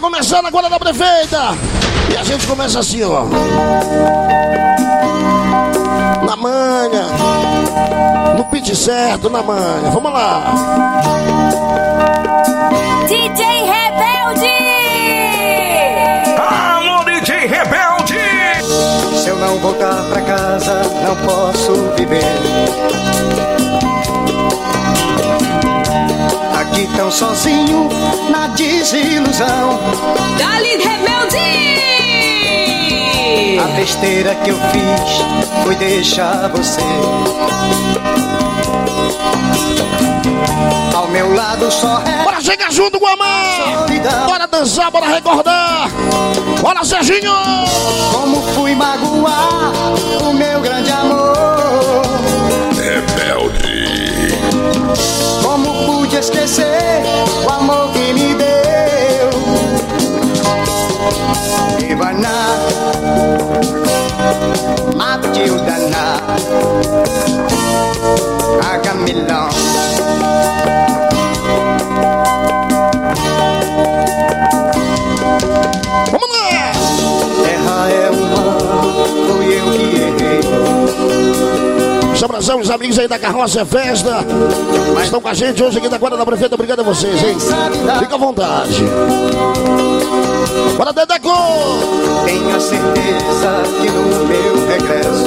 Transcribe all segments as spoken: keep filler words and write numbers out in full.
começando agora da prefeita. E a gente começa assim, ó. Na manha. No pitch certo, na manha. Vamos lá. D J Rebelde! Alô, D J Rebelde! Se eu não voltar pra casa, não posso viver. Aqui tão sozinho, na desilusão. Dali Rebelde! A besteira que eu fiz foi deixar você ao meu lado só é. Bora chegar junto, Guamá! Bora dançar, bora recordar! Bora, Serginho! Como fui magoar o meu grande amor. Rebelde. Como pude esquecer o amor que me deu. E vai na Matilda na Agamilão. Vamos lá! Terra é humana, fui eu que errei. Abração, os amigos aí da Carroça é Festa. Estão com a gente hoje aqui da Guarda da Prefeita. Obrigado a vocês, hein? Fica à vontade. Bora, Dedeco! Tenho a certeza que no meu regresso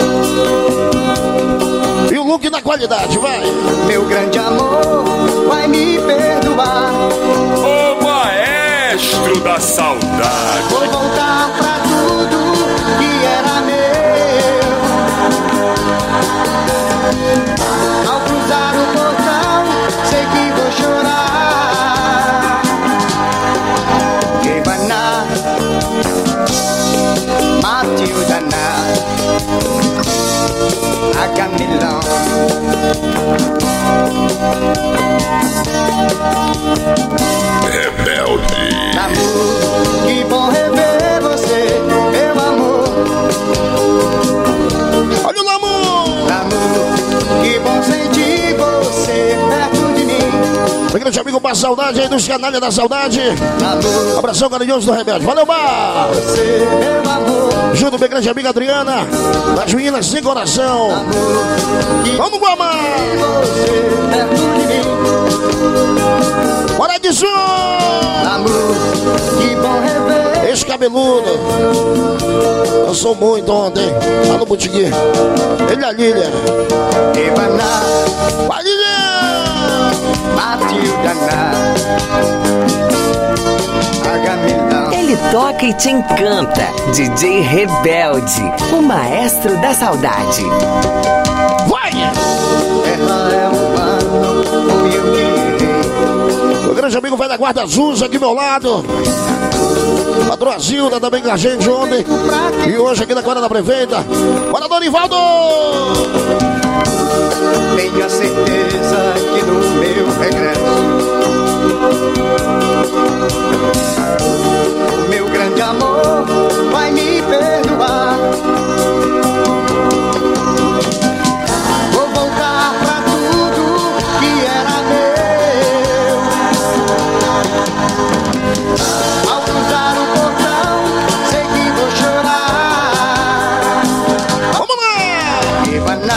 e o look na qualidade, vai! Meu grande amor vai me perdoar. O maestro da saudade. Vou voltar pra tudo que era meu. Ao cruzar o portão, sei que vou chorar. Que vai na Matilda na Agamilão. Rebelde. Amor, que bom rever você, meu amor. Olha o amor! Amor, que bom sentir você perto de mim. Meu grande amigo Bar Saudade aí dos Canalha da Saudade. Amor, Abração carinhoso do Rebelde. Valeu, Bar! você, meu amor. Junto, minha grande amiga Adriana, das meninas sem coração. Amor, que Vamos, Guamá! você perto de mim. Bora, Edson! Amor, que bom rever. Esse cabeludo. Eu sou muito ontem. Lá no botiquim. Ele é a Lília. Ivana, Vai, Lília! Matilda na Agamilão. Ele toca e te encanta. D J Rebelde, o maestro da saudade. Vai! Terra é humano, fui eu que errei. Meu grande amigo vai da Guarda Azul aqui ao meu lado. Patroa Zilda também com a gente ontem. E hoje aqui na Guarda da Prefeita. Bora, Dorivaldo! Tenho a certeza que no meu regresso o meu grande amor vai me perdoar. Vou voltar pra tudo que era meu. Ao cruzar o portão, sei que vou chorar. Vamos lá! Ivana,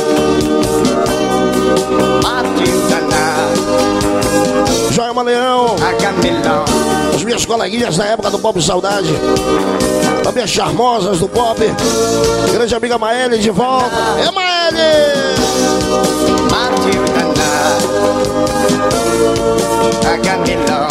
Matilda na Joelma Leão. Agamilão. As minhas coleguinhas da época do Pop Saudade. Também as charmosas do Pop. Grande amiga Maeli de volta. É Maeli! Matilda na Agamilão.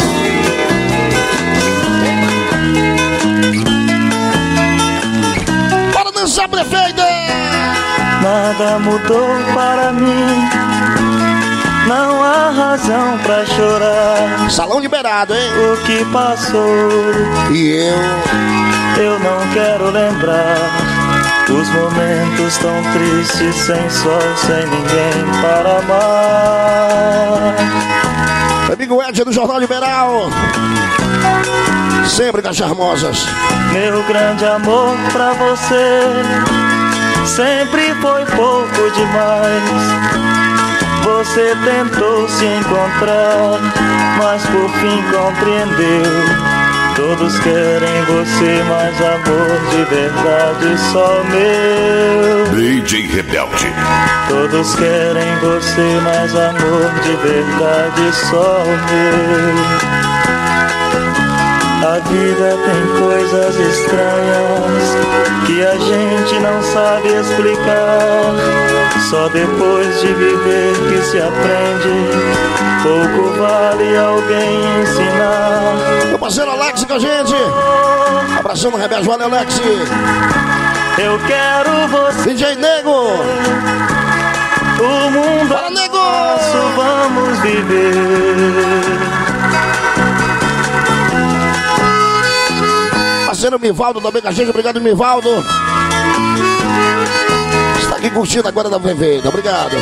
Bora dançar, prefeita! Nada mudou para mim, não há razão pra chorar. Salão liberado, hein? O que passou, E eu? eu não quero lembrar. Os momentos tão tristes, sem sol, sem ninguém para amar. Meu amigo Ed do Jornal Liberal. Sempre com as charmosas. Meu grande amor pra você sempre foi pouco demais. Você tentou se encontrar, mas por fim compreendeu Todos querem você, mas amor de verdade só meu. D J Rebelde. Todos querem você, mas amor de verdade só meu. A vida tem coisas estranhas que a gente não sabe explicar. Só depois de viver que se aprende. Pouco vale alguém ensinar. Meu parceiro Alex com a gente. Abração no Rebelde, valeu Alex. Eu quero você. D J Nego. O mundo Fala, é Nego. nosso, vamos viver. Parceiro Mivaldo também com a gente, obrigado Mivaldo. Está aqui curtindo agora da Veveda, obrigado.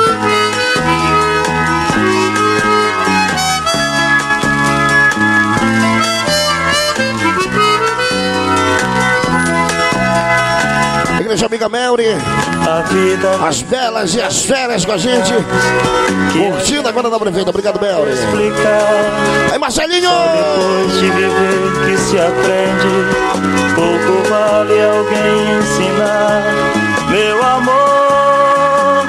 Igreja Amiga Melry, A vida as belas e as férias com a gente. Curtindo agora da Prefeita, obrigado Melry. explicar. Aí Marcelinho! Depois de viver que se aprende. Pouco vale alguém ensinar. Meu amor,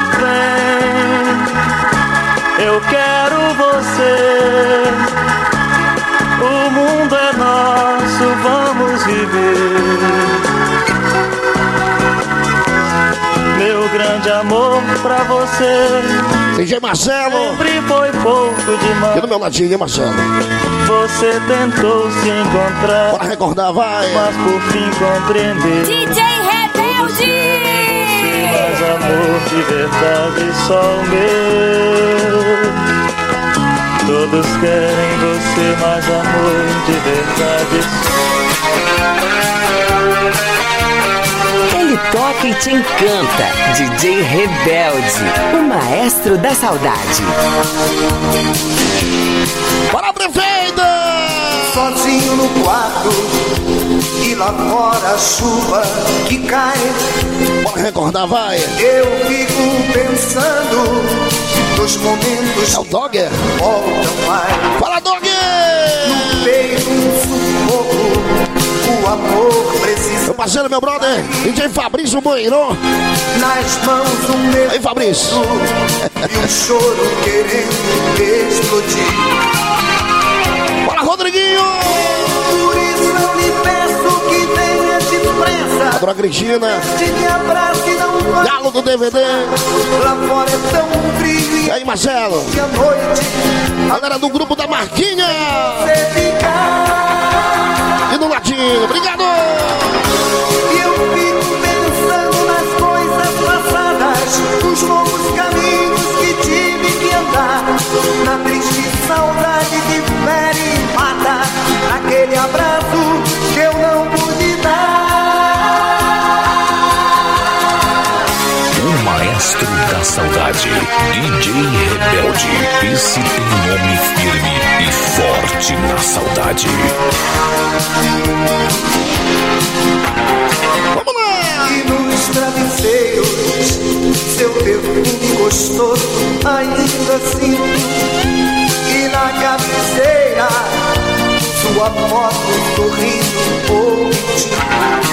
vem. Eu quero você. O mundo é nosso, vamos viver. Meu grande amor pra você D J Marcelo. sempre foi pouco demais. Aqui do meu ladinho, hein, Marcelo? Você tentou se encontrar, Bora recordar, vai. mas por fim compreender. D J Rebelde. Mas amor de verdade só o meu. Todos querem você, mas amor de verdade Ele toca e te encanta. D J Rebelde, o maestro da saudade. Bora, Prefeita! Sozinho no quarto e lá fora a chuva que cai. Bora recordar, vai. Eu fico pensando nos momentos É o Dogger. que voltam mais. Fala, Dogger! No peito um sufoco, o amor precisa. Meu parceiro, meu brother, D J Fabrício Boeirão. Nas mãos um medo Aí, Fabrício. e um choro querendo explodir. Bora, Rodriguinho! Por isso eu lhe peço que venha depressa. A Dona Cristina, Te me abrace e não vá. Galo do D V D. Lá fora é tão frio E aí, Marcelo? e a noite Galera do grupo da Marquinha. você ficar. E no ladinho, obrigado! E eu fico pensando nas coisas passadas, nos longos caminhos que tive que andar, na triste saudade que fere e mata, naquele abraço que eu não pude dar. O maestro da saudade, D J Rebelde. Esse tem nome firme e forte na saudade. Vamos lá! E nos travesseiros, seu perfume gostoso ainda sinto. E na cabeceira, sua foto sorrindo ou mentindo.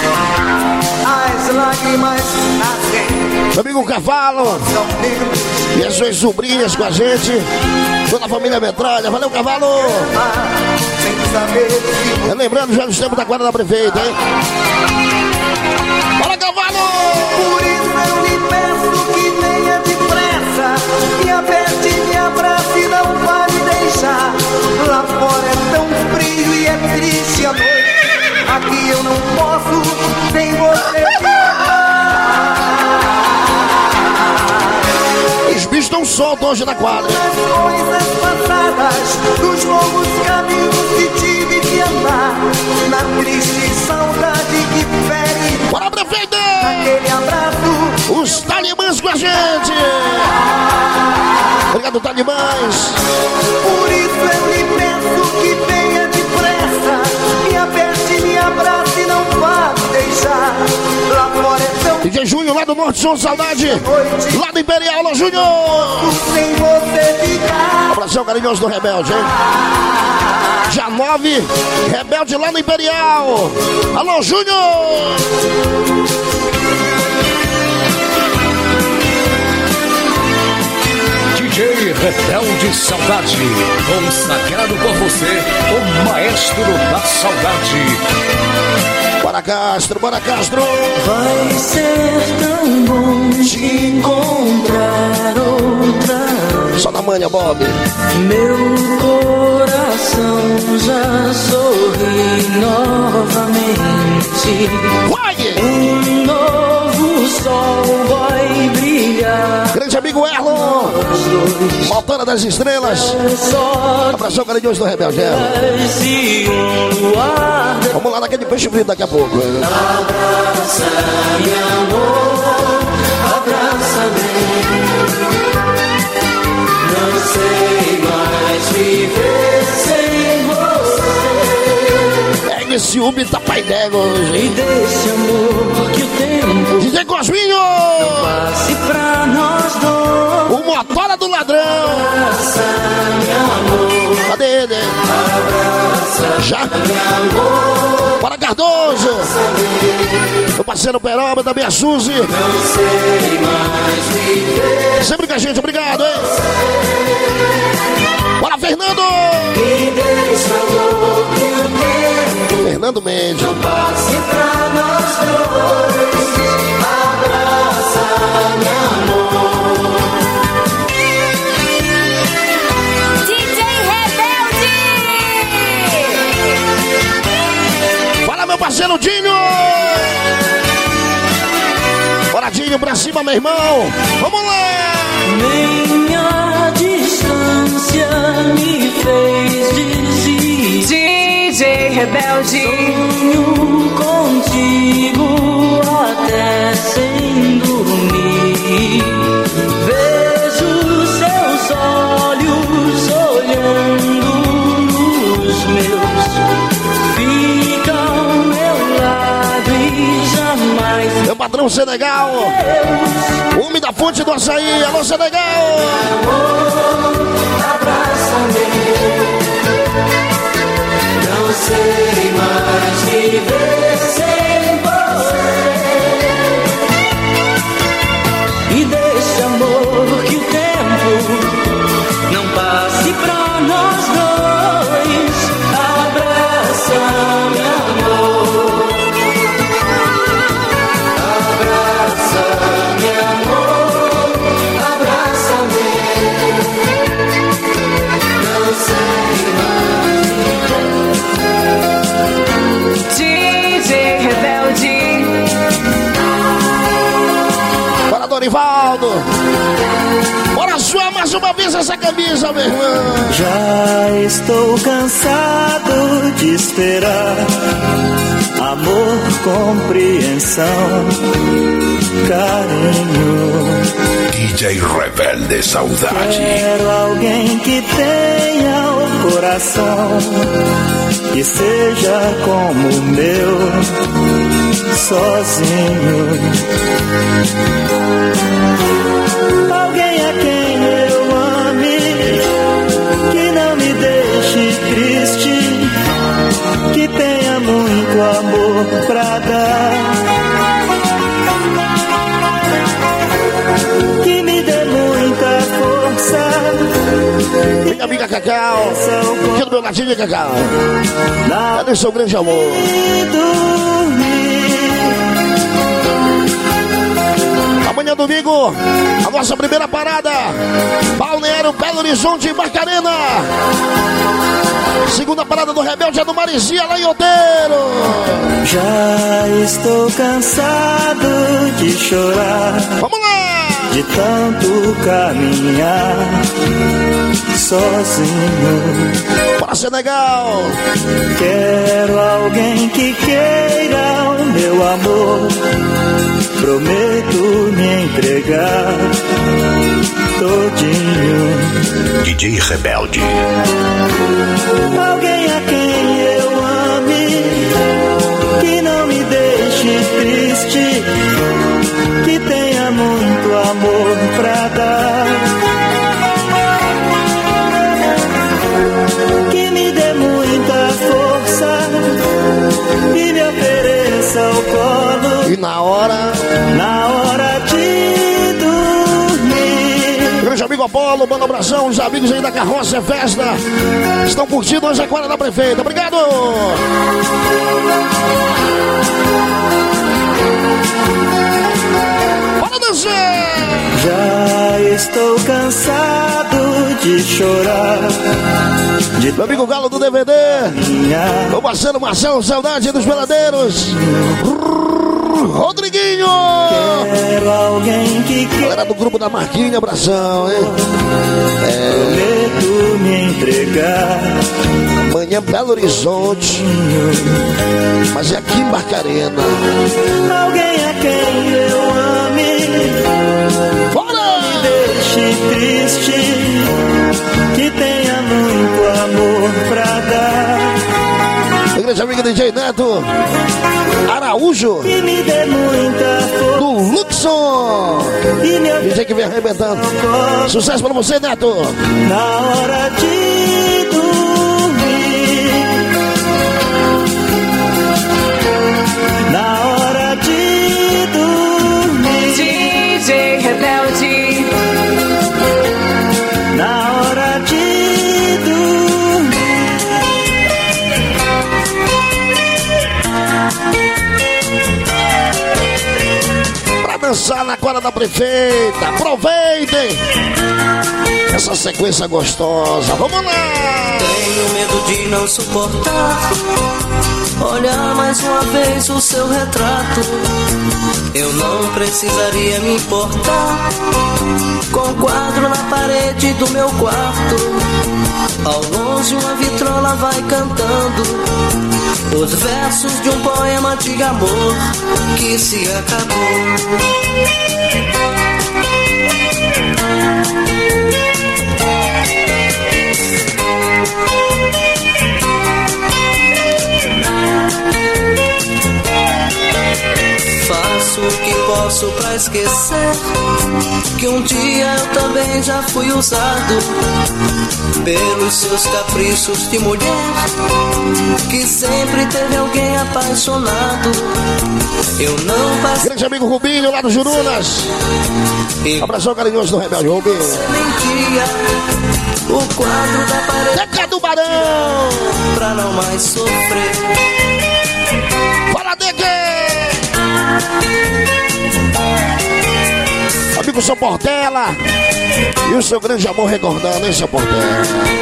As lágrimas nascem, Meu amigo Cavalo são negros, e as suas sobrinhas com a gente. Toda a família Metralha. Valeu, Cavalo! sem saber se Lembrando já dos tempos da guarda da Prefeita, hein? Bora, Cavalo! por isso eu lhe peço que venha depressa. Me aperte, me abrace e não vá me deixar. Lá fora é tão frio e é triste a noite. Aqui eu não posso sem você Os bichos estão soltos hoje na quadra. as coisas passadas, dos longos caminhos que tive que andar, na triste saudade que fere. Bora, Prefeita! Aquele abraço, Os talibãs com a gente! Obrigado, talibãs! por isso eu lhe peço que venha depressa. Me aperte, me abrace e não vá me deixar. Lá fora é tão D J Júnior, lá do Norte, Som Saudade! noite, Lá do Imperial, alô, Júnior! sem você ficar. Abração carinhoso do Rebelde, hein? Dia nove, Rebelde lá no Imperial. Alô, Júnior! D J Rebelde Saudade, consagrado por você, o maestro da saudade. Bora, Castro, bora, Castro! Vai ser tão bom te encontrar outra. Só na manha, Bob. Meu coração já sorri novamente. Vai! Um novo sol vai brilhar. Grande amigo Erlon, Motora das Estrelas. Abração carinhoso do Rebelde. Vamos lá naquele peixe frito daqui a pouco. Abraça, meu amor, abraça-me. Não sei mais viver sem você. Pega esse ciúme da pai d'égua hoje. E desse amor que o tempo D J Cosminho! passe pra nós dois. O Motora do Ladrão! Abraça, meu amor. Cadê ele? Abraça, Já? meu amor. Bora, Cardoso! Meu parceiro Peroba, também a Suzy. Não sei mais viver. Sempre com a gente, obrigado, hein? Bora, Fernando! E desse amor que o tempo Fernando Mendes. passe pra nós dois. Abraça, meu amor. D J Rebelde. Fala, meu parceiro Dinho! Bora, Dinho, pra cima, meu irmão! Vamos lá! Nem a distância me fez desistir. D J Rebelde. Sonho contigo até sem dormir. Vejo seus olhos olhando nos meus. Fica ao meu lado e jamais. Meu patrão Senegal! Homem da fonte do açaí! Alô, Senegal! Abraça-me. Não sei mais viver sem você. E desse amor que o tempo não passe pra nós dois. Abraça, meu amor. Abraça, meu amor. Abraça-me. Não sei mais. D J Rebelde. Bora, Dorivaldo! Bora suar mais uma vez essa camisa, meu irmão! Já estou cansado de esperar amor, compreensão, carinho. D J Rebelde Saudade. Quero alguém que tenha o coração que seja como o meu, sozinho. Alguém a quem eu ame, que não me deixe triste, que tenha muito amor pra dar, que me dê muita força. Minha amiga Cacau, aqui do meu ladinho, Cacau. Na Cadê seu grande amor? Amanhã, domingo, a nossa primeira parada. Balneário, Belo Horizonte, Barcarena. Segunda parada do Rebelde é do Marizia, lá em Oteiro. Já estou cansado de chorar, Vamos lá! de tanto caminhar sozinho. Bora, Senegal! Quero alguém que queira o meu amor. Prometo me entregar todinho. D J Rebelde. Alguém a quem eu ame, que não me deixe triste, que tenha muito amor pra dar, que me dê muito E na hora, na hora de dormir. grande amigo Apolo, manda um abração, os amigos aí da Carroça é Festa estão curtindo hoje a quadra da prefeita. Obrigado! Bora dançar! Já estou cansado de chorar. De Meu amigo Galo do D V D, minha meu parceiro Marcelo, saudade dos peladeiros. Rodriguinho! quero alguém que Galera do grupo da Marquinha, abração, hein? prometo me entregar. Amanhã Belo Horizonte, mas é aqui em Barcarena. Alguém a quem eu ame, Bora! deixe triste, que tenha muito amor pra dar. Igreja amiga D J Neto Araújo, E me dê muita força do Luxon. e me D J que vem arrebentando. Sucesso pra você, Neto. na hora de dormir. Na hora de dormir. D J Rebelde. Na hora de dormir. Pra dançar na quadra da prefeita. Aproveitem essa sequência gostosa. Vamos lá! Tenho medo de não suportar olhar mais uma vez o seu retrato. Eu não precisaria me importar com o quadro na parede do meu quarto. Ao longe uma vitrola vai cantando os versos de um poema de amor que se acabou. Faço o que posso pra esquecer que um dia eu também já fui usado pelos seus caprichos de mulher, que sempre teve alguém apaixonado. Eu não passei. Grande amigo Rubinho lá do Jurunas. E Abração carinhoso do Rebelde Rubinho. você mentia o quadro da parede Deca do Barão. pra não mais sofrer. Fala, Deca! Amigo São Portela e o seu grande amor recordando, hein, São Portela?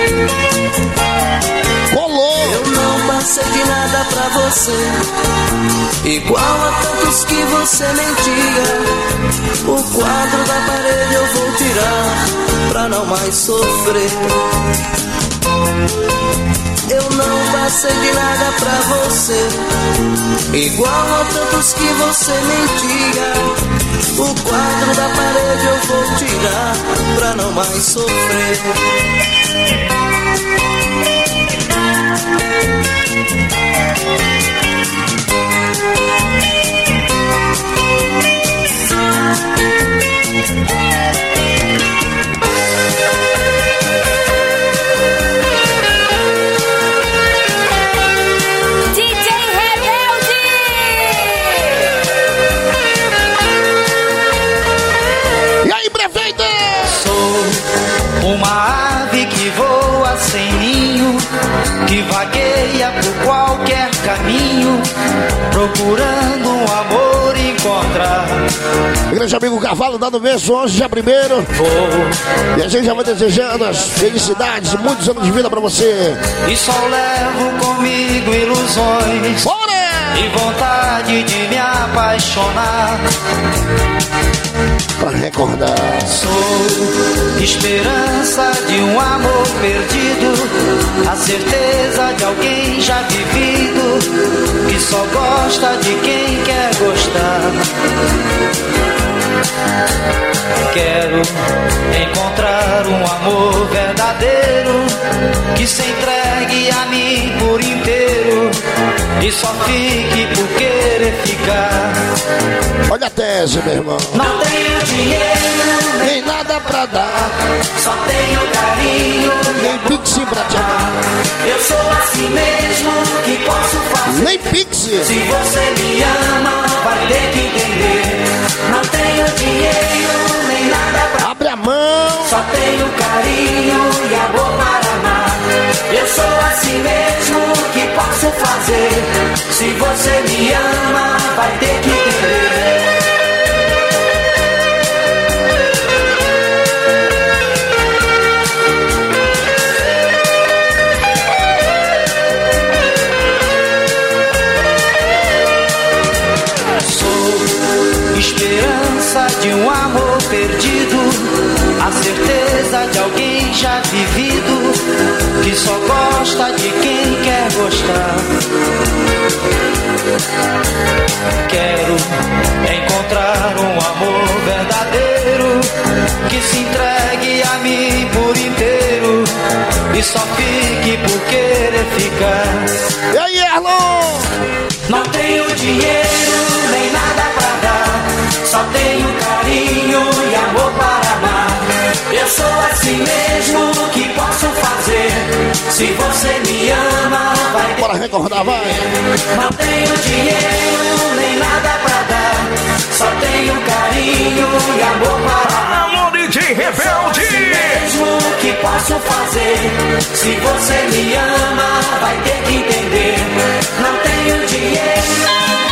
Colou! Eu não passei de nada pra você, igual a tantos que você mentia. O quadro da parede eu vou tirar pra não mais sofrer. Eu não passei de nada pra você, igual a tantos que você mentia. O quadro da parede eu vou tirar pra não mais sofrer. D J Rebelde! E aí, prefeita? Sou uma ave que voa sem ninho, que vagueia por qualquer caminho, procurando um amor encontrar. Grande amigo Cavalo dando beijo hoje, dia primeiro. Vou E a gente já vai desejando as felicidades e muitos anos de vida pra você. e só levo comigo ilusões Bora! e vontade de me apaixonar. Pra recordar. Sou esperança de um amor perdido, a certeza de alguém já vivido, que só gosta de quem quer gostar. Quero encontrar um amor verdadeiro, que se entregue a mim por inteiro e só fique por querer ficar. Olha a tese, meu irmão. Não tenho dinheiro, Nem nada pra dar, só tenho carinho. nem pix pra te amar. Eu sou assim mesmo, que posso fazer? Nem pix. Se você me ama, vai ter que tenho carinho e amor para amar. Eu sou assim mesmo, que posso fazer? Se você me ama, vai ter que entender. Esperança de um amor perdido, a certeza de alguém já vivido, que só gosta de quem quer gostar. Quero encontrar um amor verdadeiro, que se entregue a mim por inteiro, e só fique por querer ficar. E aí, Erlon? Não tenho dinheiro nem nada pra dar, só tenho carinho e amor para amar. Eu sou assim mesmo, que posso fazer? Se você me ama, vai ter... Bora recordar, vai. Não tenho dinheiro nem nada pra dar, só tenho carinho e amor para amar. Alô, D J Rebelde! Assim mesmo, que posso fazer? Se você me ama, vai ter que entender. Não tenho dinheiro.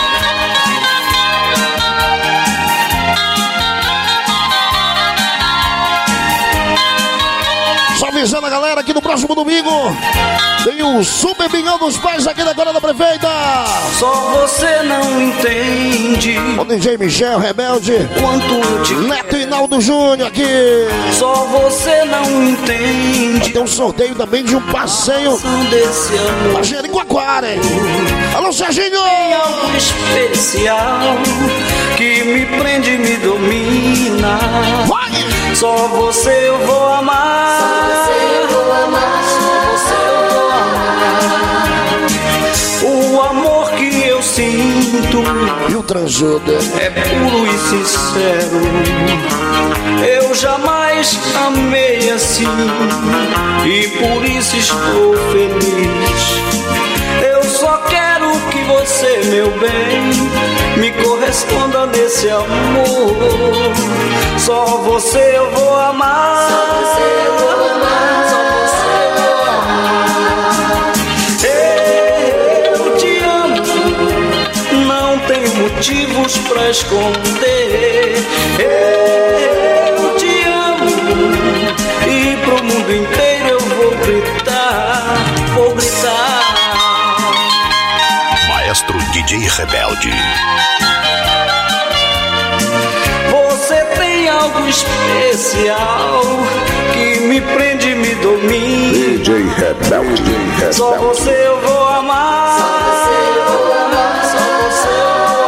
Só avisando a galera que no próximo domingo tem o Super Bingão dos Pais aqui da Guarda da Prefeita. Só você não entende O D J Michel Rebelde, quanto eu te Neto e Naldo Júnior aqui. Só você não entende. Tem um sorteio também de um passeio Desse amor pra Jericoacoara, hein? Alô, Serginho! tem algo especial que me prende e me domina. Vai! Só você eu vou amar. Só você eu vou amar. Só você eu vou amar. O amor que eu sinto E o Transuda? é puro e sincero. Eu jamais amei assim, e por isso estou feliz. Eu só quero que você, meu bem, me corresponda nesse amor. Só você eu vou amar. Só você eu vou amar. Só você eu vou amar. Eu te amo, não tenho motivos pra esconder. Eu te amo, e pro mundo inteiro eu vou gritar, vou gritar. Maestro D J Rebelde. Você tem algo especial que me prende e me domina. D J Rebelde. Só você eu vou amar. Só você eu vou amar. Só você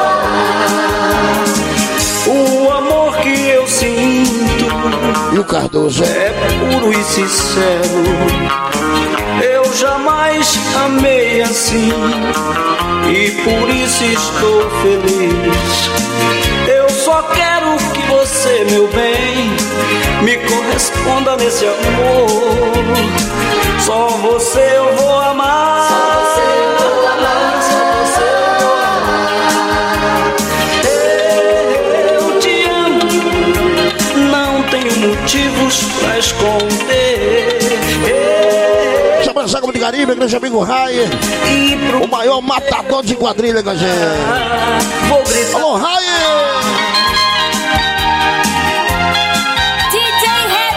eu vou amar. O amor que eu sinto E o Cardoso? é puro e sincero. Eu jamais amei assim, e por isso estou feliz. Eu só quero que você, meu bem, me corresponda nesse amor. Só você eu vou amar. Só você eu vou amar. Só você eu vou amar. Eu te amo, não tenho motivos pra esconder. Já pensar como de Caribe, grande amigo Rai, E pro o maior matador de quadrilha com a gente. vou gritar. Alô, Rai! D J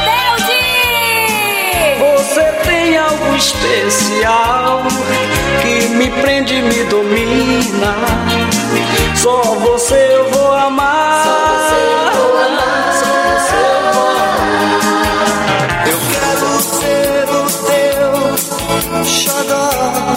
Rebelde! Você tem algo especial que me prende e me domina. Só você eu vou amar. Só você eu vou amar. Só você eu vou amar. Eu quero ser o teu xodó,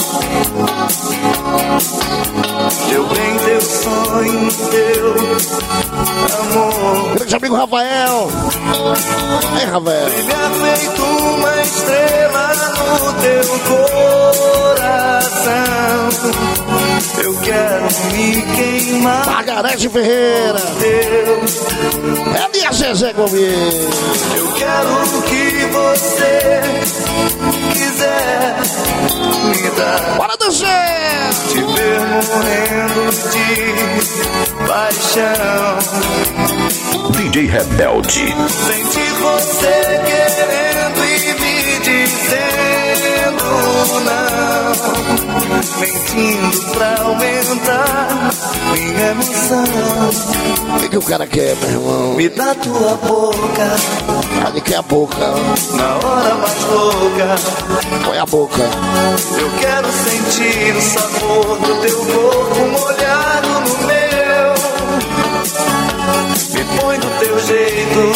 teu bem, teu sonho, teu amor. Grande amigo Rafael. Ei, Rafael. Brilha feito uma estrela no teu coração. Eu quero me queimar. Margarete Ferreira. Deus, É minha Zezé comigo. eu quero que você quiser me dar. Bora dançar! Te ver morrendo de paixão. D J Rebelde. Sentir você querer não, mentindo pra aumentar minha emoção. O que, que o cara quer, meu irmão? Me dá tua boca, Ele quer a boca. na hora mais louca. Põe a boca. Eu quero sentir o sabor do teu corpo molhado no meu. Me põe do teu jeito,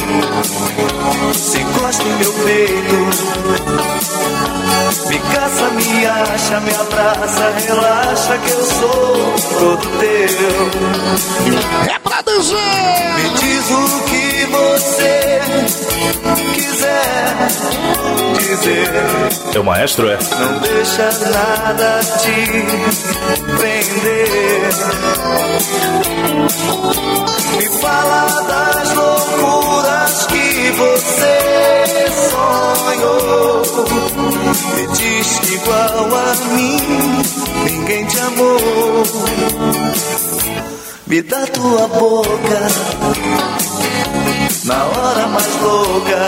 se encosta em meu peito. Me caça, me acha, me abraça, relaxa que eu sou todo teu. É pra dançar! Me diz o que você quiser dizer. Teu maestro é? Não deixa nada te prender. Me fala das loucuras que você sonhou. Me diz que igual a mim ninguém te amou. Me dá tua boca na hora mais louca.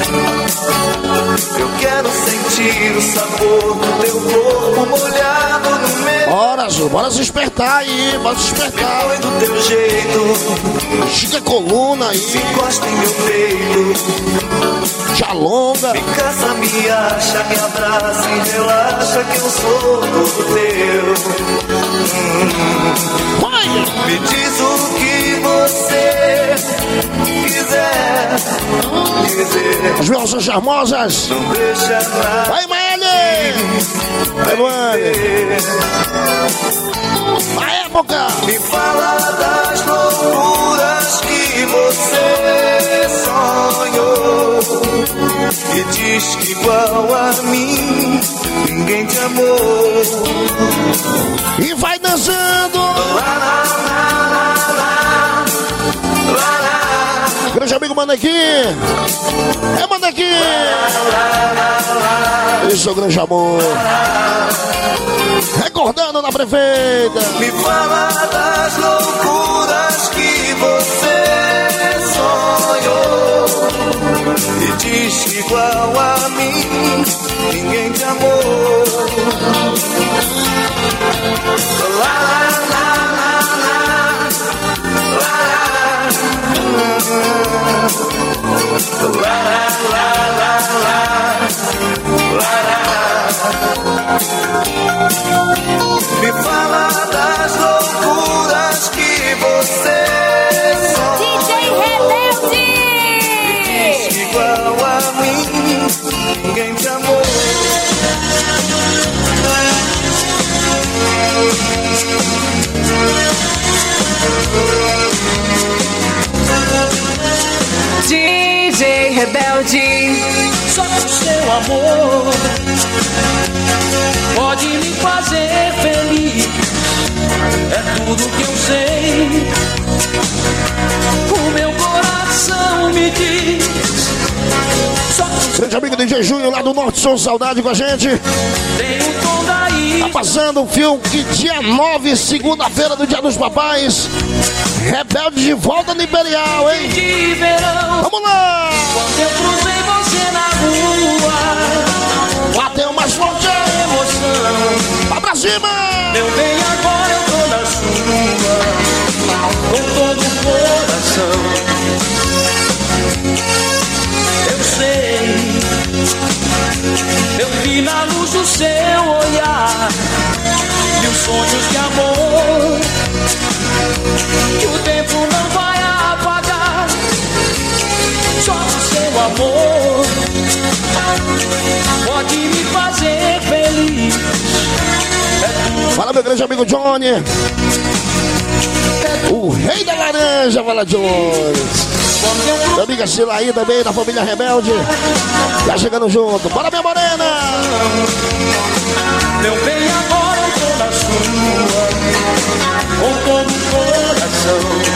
Eu quero sentir o sabor do teu corpo molhado no meu. Bora, Ju, bora se despertar aí, bora se despertar. Põe do teu jeito, Estica a coluna se aí, encosta em meu peito. te alonga. Me caça, me acha, me abraça e relaxa que eu sou todo teu. Vai! Me diz o que você quiser dizer. As moças charmosas. Não deixa nada Vai, Maeli! Vai, Luane! Na época! me fala das loucuras que você sonhou. E diz que igual a mim ninguém te amou. E vai dançando! Lá, lá, lá, lá, lá, lá, lá. Grande amigo Manequim! É Manequim! Isso é o grande amor! Recordando na prefeita! Me fala das loucuras que você sonhou. E diz que igual a mim ninguém te amou. Lá, lá, lá, lá, lá, lá, lá, lá, lá. Me fala das loucuras que você D J sonhou. Rebelde! Igual a mim, ninguém te amou. D J Rebelde, Só que o seu amor pode me fazer feliz. É tudo que eu sei. O meu coração me diz. Só que Grande amigo D J Júnior lá do Norte, São Saudade com a gente. tem o tom da Tá ira. passando o filme que dia nove, segunda-feira do Dia dos Papais. Rebelde de volta no Imperial, hein? De verão, Vamos lá! quando eu cruzei você na rua, Bateu mais forte! emoção. Vai pra cima! Meu bem, agora eu tô na sua, com todo o coração. Eu sei, eu vi na luz do seu olhar mil sonhos de amor, que o tempo não vai apagar. Só o seu amor pode me fazer feliz. Fala, meu grande amigo Johnny. O rei da laranja, fala Johnny. Minha amiga Silaí também, da família Rebelde. Tá chegando junto. Bora, minha morena! Meu bem, agora eu tô na sua, com todo o coração.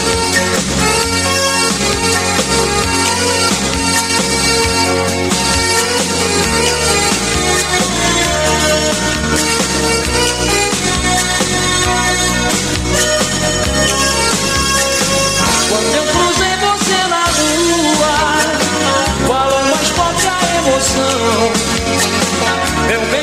Quando eu cruzei você na rua, falou mais forte a emoção. Meu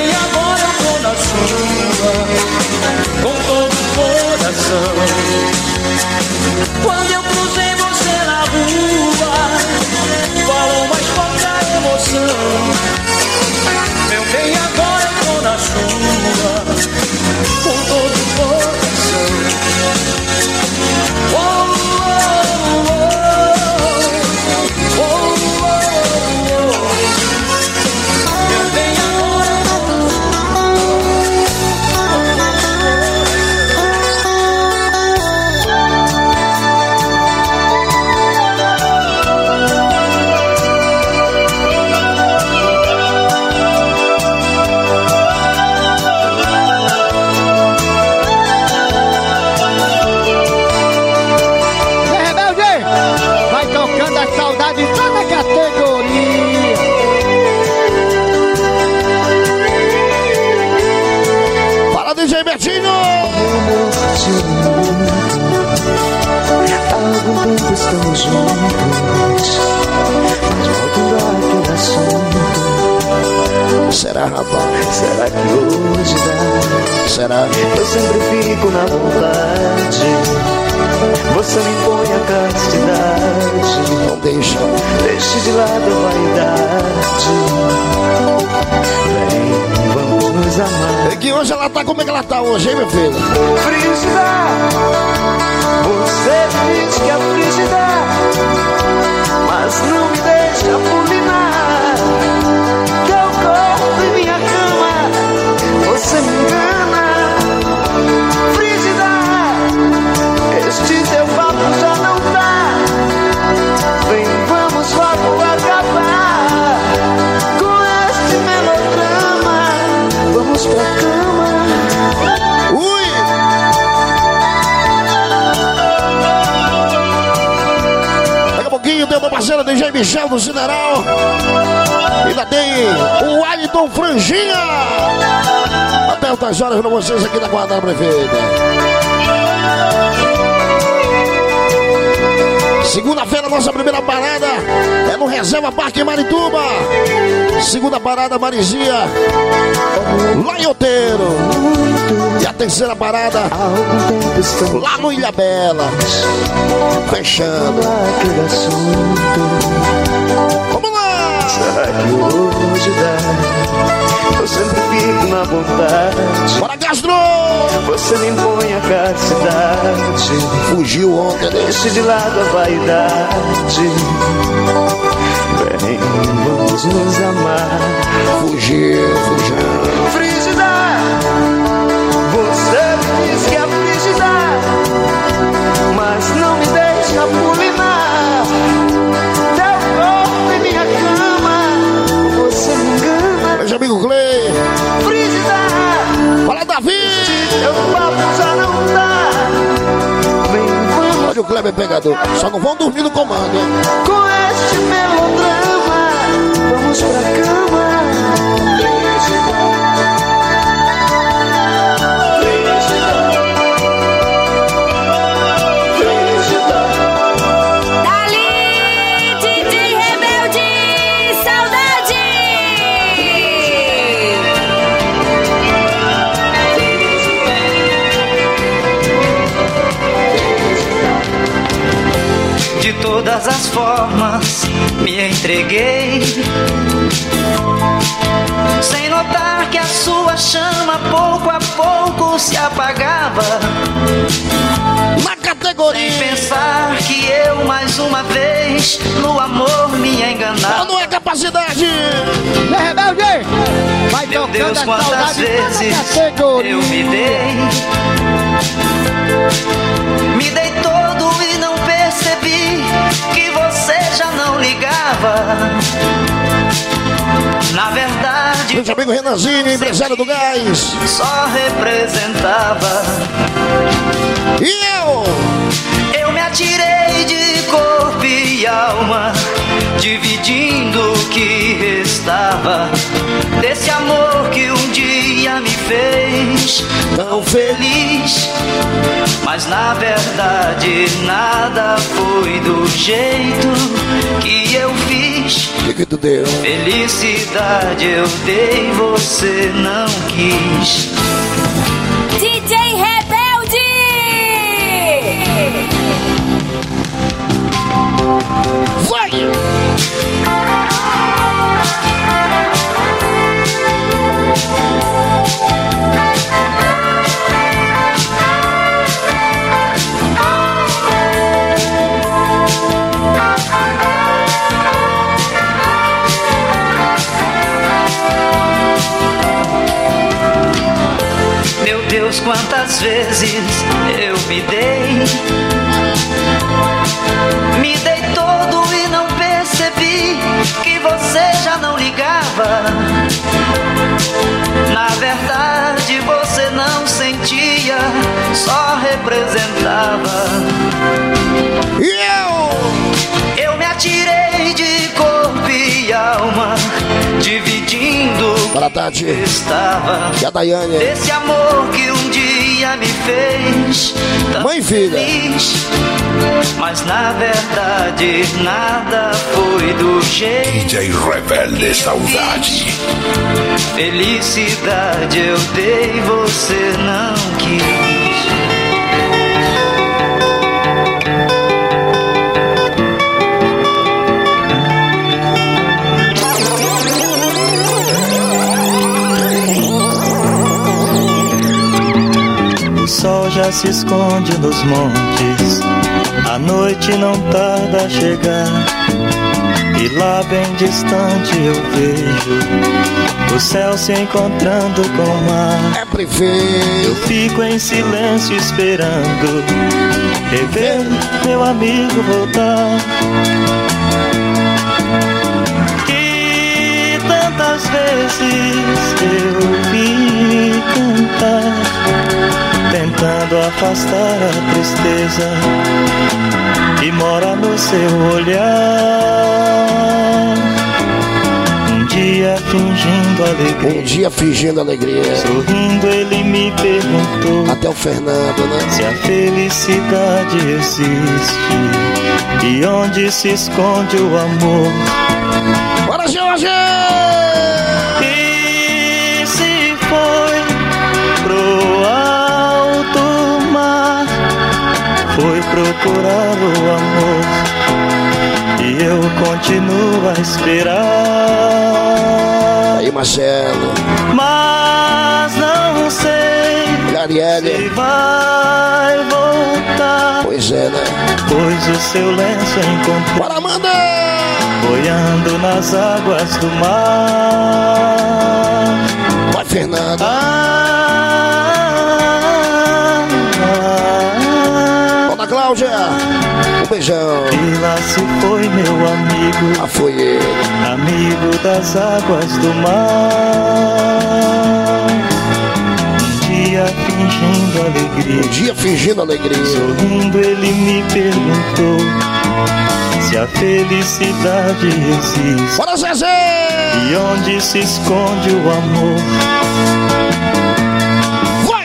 J Betinho. Há algum tempo estamos juntos, mas voltando àquele assunto. Será, rapaz? Será que hoje dá? Será? Eu sempre fico na vontade. Você me impõe a castidade. Não deixa. Deixe de lado a vaidade. Vem, vamos nos amar. É que hoje ela tá, como é que ela tá hoje, hein, meu filho? Frígida, você diz que é frígida, mas não me deixa fulminar. Teu corpo e minha cama, você me engana. Frígida, este teu papo já não dá. Vem, vamos logo acabar com este melodrama. Vamos pra cama. Ui! Daqui a pouquinho tem uma parceira D J Michel do Cineral. Ainda tem o Wellington Franjinha. Até outras horas pra vocês aqui na Guarda Prefeita. Segunda-feira, nossa primeira parada é no Reserva Parque Marituba. Segunda parada, Marizia, lá em Outeiro. E a terceira parada, lá no Ilhabela. Fechando. Vamos lá! Será que hoje dá? Eu sempre fico na vontade. Bora, Castro! Você me impõe a castidade. Fugiu ontem, né? Deixe de lado a vaidade. Vem, vamos nos amar. Fugiu, fugiu. Frígida, você diz que é frígida, mas não me deixa fulminar. Teu corpo e minha cama, você me engana. Beijo, amigo Clay. Frígida, Fala, Davi. teu papo já não dá. Vem, vamos. Olha o Kleber pegador. Só não vão dormir no comando, hein? Com este melodrama, vamos pra cama. Dali, D J Rebelde, saudade! De todas as formas me entreguei, sem notar que a sua chama pouco a pouco se apagava. Na categoria. Sem pensar que eu mais uma vez no amor me Ou enganava. não é capacidade? É rebelde! Vai Meu tocando Deus, a quantas saudade vezes na categoria. eu me dei, me dei todo e não percebi que você já não ligava. Na verdade, Meu amigo Renanzinho, empresário do gás. só representava. E eu? Eu me atirei de corpo e alma, dividindo o que restava desse amor que um dia me fez tão feliz. Mas na verdade nada foi do jeito que eu fiz. O que, que tu deu? Felicidade eu dei, você não quis. D J Rebelde! Vai! Meu Deus, quantas vezes eu me dei, me dei todo e não percebi que você já não ligava. Na verdade você não sentia, só representava. E eu? Eu me atirei de corpo e alma, dividindo Para a Tati estava e a Daiane. Esse amor que um dia me fez tão Mãe e filha. feliz, mas na verdade nada foi do jeito. D J Rebelde Saudade. Felicidade eu dei, você não quis. O sol já se esconde nos montes, a noite não tarda a chegar. E lá bem distante eu vejo o céu se encontrando com o mar. É prefeito. Eu fico em silêncio esperando rever meu amigo voltar. Que tantas vezes eu vi cantar, tentando afastar a tristeza que mora no seu olhar. Um dia fingindo alegria, Um dia fingindo alegria. sorrindo ele me perguntou Até o Fernando, né? se a felicidade existe e onde se esconde o amor. Bora, Jorge! E se foi pro alto mar, foi procurar o amor, e eu continuo a esperar. Aí, Marcelo. Mas não sei Arielle. se vai voltar, Pois é, né? pois o seu lenço encontrei Bora, Amanda! boiando nas águas do mar. Vai, Fernando. Ah, ah, Dona Cláudia. Um beijão. e lá se foi meu amigo, Ah, foi ele. amigo das águas do mar. Um dia fingindo alegria, Um dia fingindo alegria. sorrindo ele me perguntou se a felicidade existe Bora, Zezé! e onde se esconde o amor. Vai!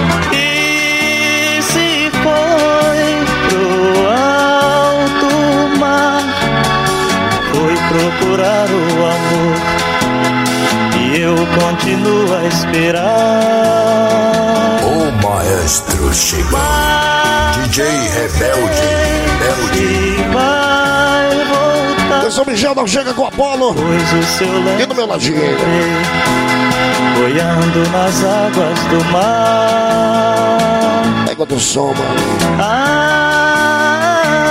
E se foi pro alto mar, foi procurar o amor, e eu continuo a esperar. O maestro chegou. D J Rebelde. Rebelde. Se vai voltar, Atenção, Michel, não chega com o Apolo. pois o seu lenço E no meu ladinho. boiando nas águas do mar. Pega do som, mano. Ah,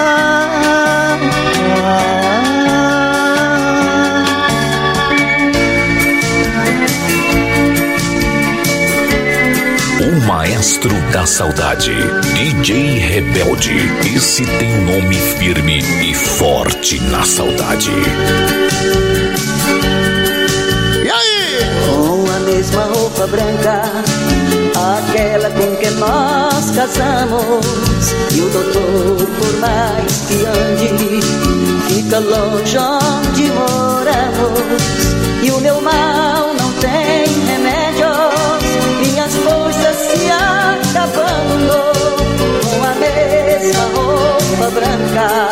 ah, O maestro da saudade. D J Rebelde. Esse tem um nome firme e forte na saudade. E aí? Com a mesma roupa branca, aquela com que nós casamos. E o doutor, por mais que ande, fica longe onde moramos. E o meu mal não tem remédios, minhas forças se acabando. Com a mesma roupa branca,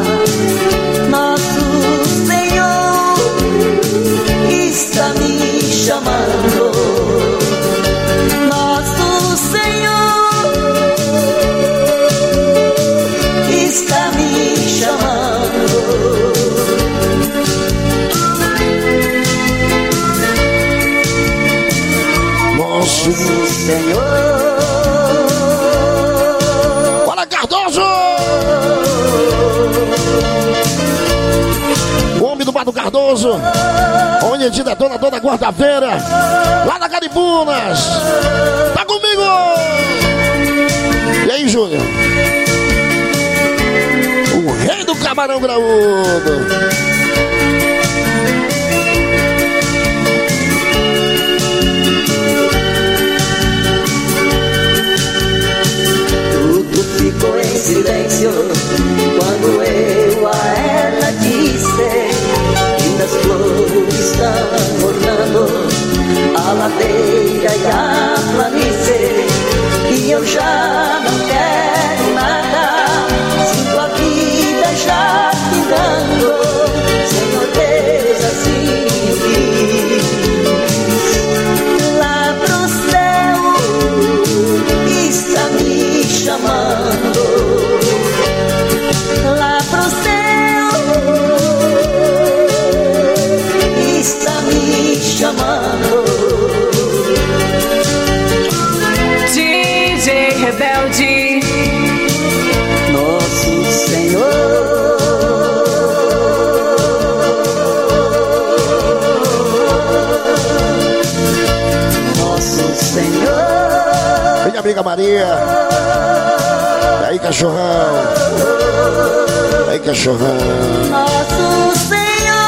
nosso Senhor está me chamando. Nosso Senhor está me chamando. Nosso Senhor. Bora, Cardoso! O homem do Bar do Cardoso. Onde a gente detona toda quarta-feira. Lá na Caribunas. Tá comigo! E aí, Júnior? O rei do camarão graúdo. Tudo ficou em silêncio quando eu a ela disse que as flores estão ornando eu já não quero nada. Sinto a vida já findando, Senhor Deus, assim eu quis. Lá pro céu está me chamando, lá pro céu está me chamando. D J Rebelde, Nosso Senhor. Nosso Senhor. Minha amiga Maria. E aí, cachorrão? E aí, cachorrão? Nosso Senhor.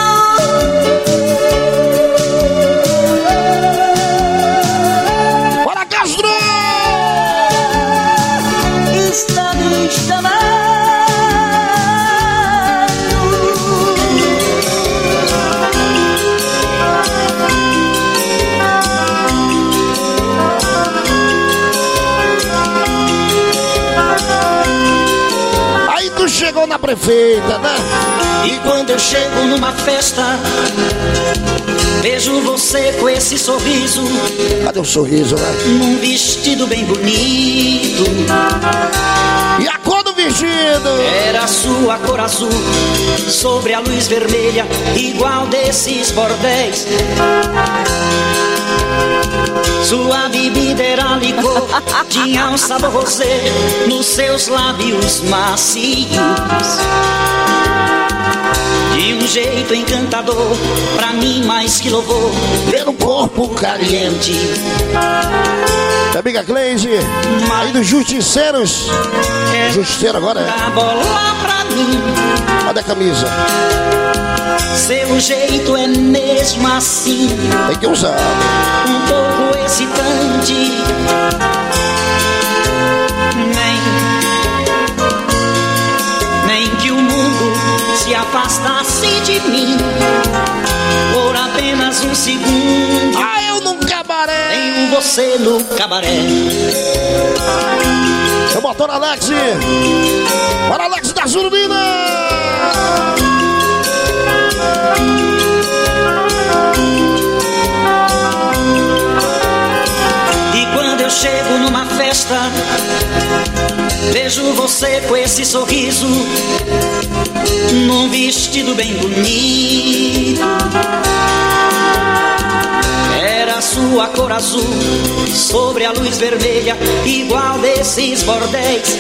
Bora, Castro! Está me chamando. Aí tu chegou na prefeita, né? E quando eu chego numa festa, vejo você com esse sorriso, Cadê o sorriso, né? num vestido bem bonito. E a cor do vestido? Era a sua cor azul, sobre a luz vermelha, igual desses bordéis. Sua bebida era licor, tinha um sabor rosé nos seus lábios macios. De um jeito encantador, pra mim mais que louvor, ver um corpo caliente. Minha amiga Cleide, aí dos justiceiros. É, Justiceiro agora é. dá bola pra mim. Olha a camisa. Seu jeito é mesmo assim, Tem que usar. um pouco excitante. Nem, nem que o mundo se afastasse de mim por apenas um segundo. Ah, eu num cabaré. Tenho você no cabaré. Seu motor Alex. Bora, Alex da Surubina. E quando eu chego numa festa, vejo você com esse sorriso, num vestido bem bonito. Era a sua cor azul, sobre a luz vermelha, igual desses bordéis.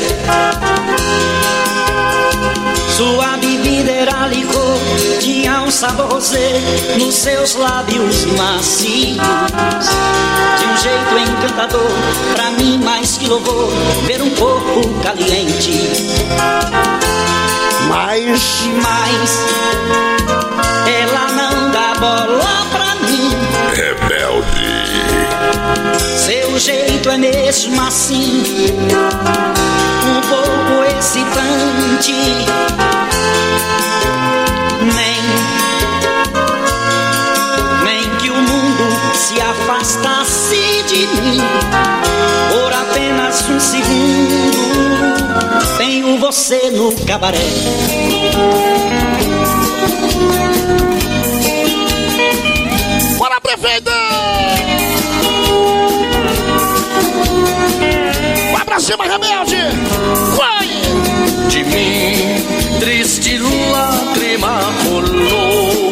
Sua bebida era licor, tinha um sabor rosé nos seus lábios macios. De um jeito encantador, pra mim mais que louvor, ver um corpo caliente. Mas, Mas ela não dá bola pra mim. Rebelde. Seu jeito é mesmo assim, um pouco excitante. Nem, nem que o mundo se afastasse de mim por apenas um segundo. Tenho você no cabaré. bora, prefeita! Vai pra cima, rebelde! Vai! De mim, triste lágrima rolou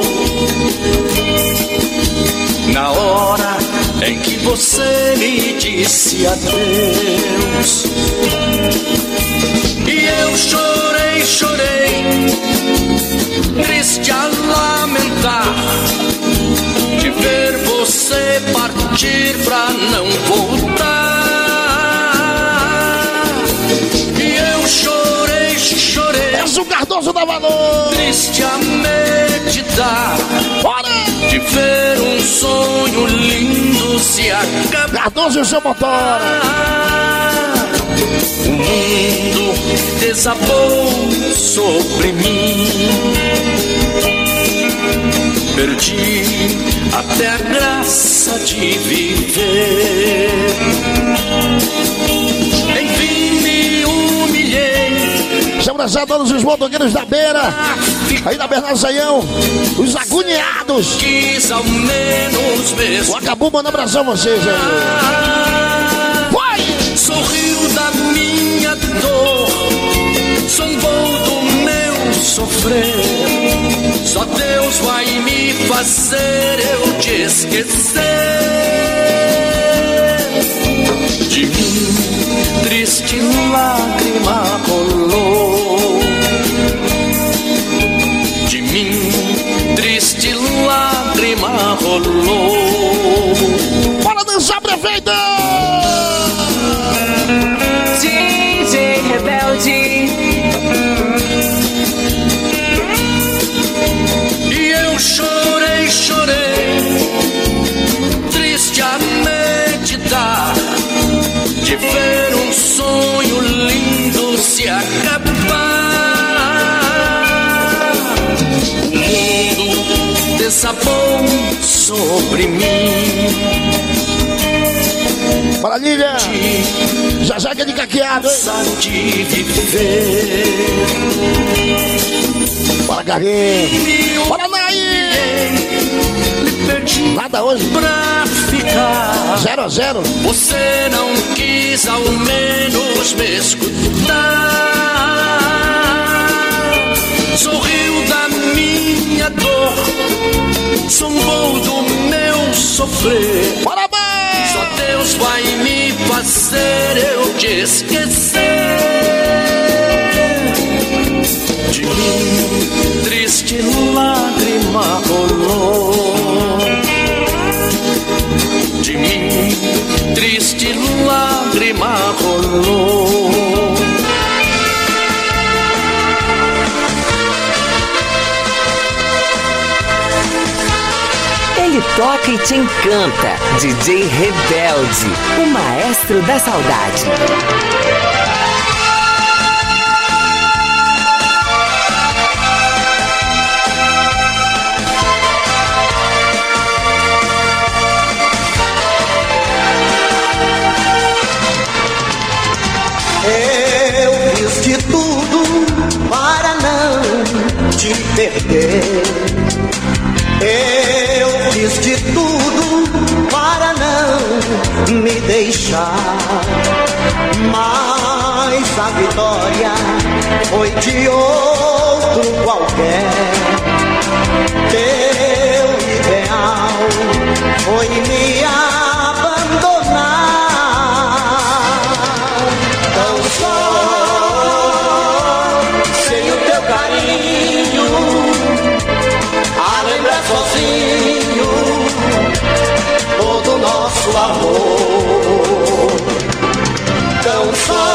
na hora em que você me disse adeus. E eu chorei, chorei, triste a lamentar, de ver você partir pra não voltar. E eu chorei, chorei, És o Cardoso da Valor! triste a meditar, Bora! de ver um sonho lindo se acabar. Cardoso e o seu motor! O mundo desabou sobre mim, perdi até a graça de viver. abraçar todos os motoqueiros da beira. Aí da Bernardo Zaião. Os agoniados. Quis ao menos mesmo. O Acabu manda abraçar vocês aí. Vai! Sorriu da minha dor. Zombou do meu sofrer. Só Deus vai me fazer eu te esquecer. De mim, triste lágrima rolou. De mim, triste lágrima rolou. Bora dançar, prefeito! D J Rebelde. E eu chorei, chorei, triste a meditar, de ver um sonho lindo se acabar. O mundo desabou sobre mim. Bora, Lívia! Já já que é de caqueado, hein? De viver. Bora, Carlinhos! Bora, Naí! Nada hoje. Pra ficar. Zero a zero. Você não quis ao menos me escutar. Sorriu da minha dor. Zombou do meu sofrer. Bora, bem! Só Deus vai me fazer eu te esquecer. De mim, triste lágrima rolou. De mim, triste lágrima rolou. Ele toca e te encanta. D J Rebelde, o maestro da saudade. Eu fiz de tudo para não te perder. Eu fiz de tudo para não me deixar. Mas a vitória foi de outro qualquer. Teu ideal foi me abandonar. Tão só sem o teu carinho, a lembrar sozinho todo o nosso amor. Tão só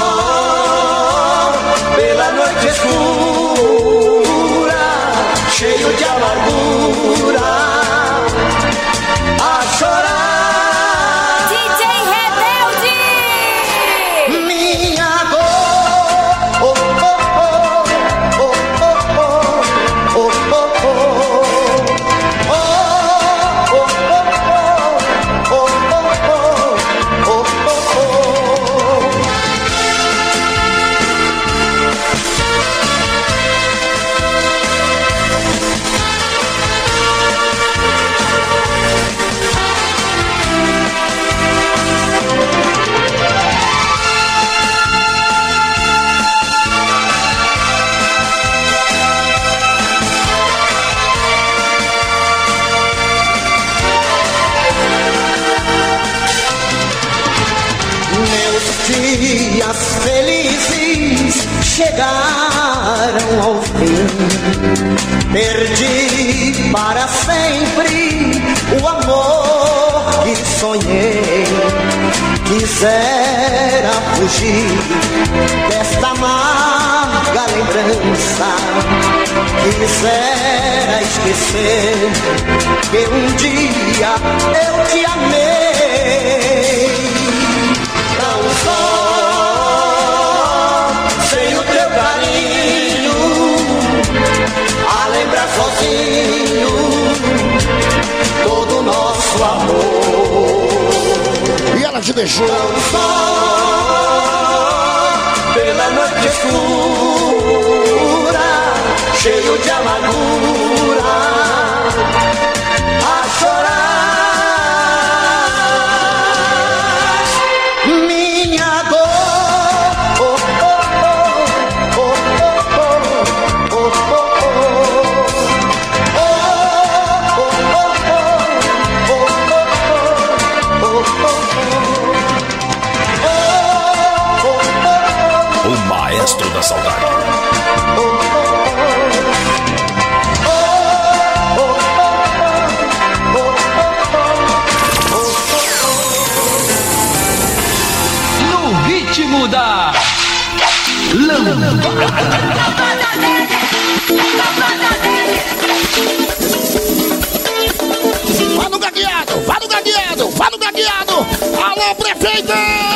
pela noite escura, cheio de amargura, a chorar. D J Rebelde! Minha dor, oh, oh, oh, oh, oh, oh, oh, oh, dias felizes chegaram ao fim. Perdi para sempre o amor que sonhei. Quisera fugir desta amarga lembrança. Quisera esquecer que um dia eu te amei. Não só sem o teu carinho, a lembrar sozinho todo o nosso amor. E ela te deixou. Não só pela noite escura, Maestro da Saudade. No ritmo da lambada. Vai no gagueado, vai no gagueado, vai no gagueado. Alô, prefeita!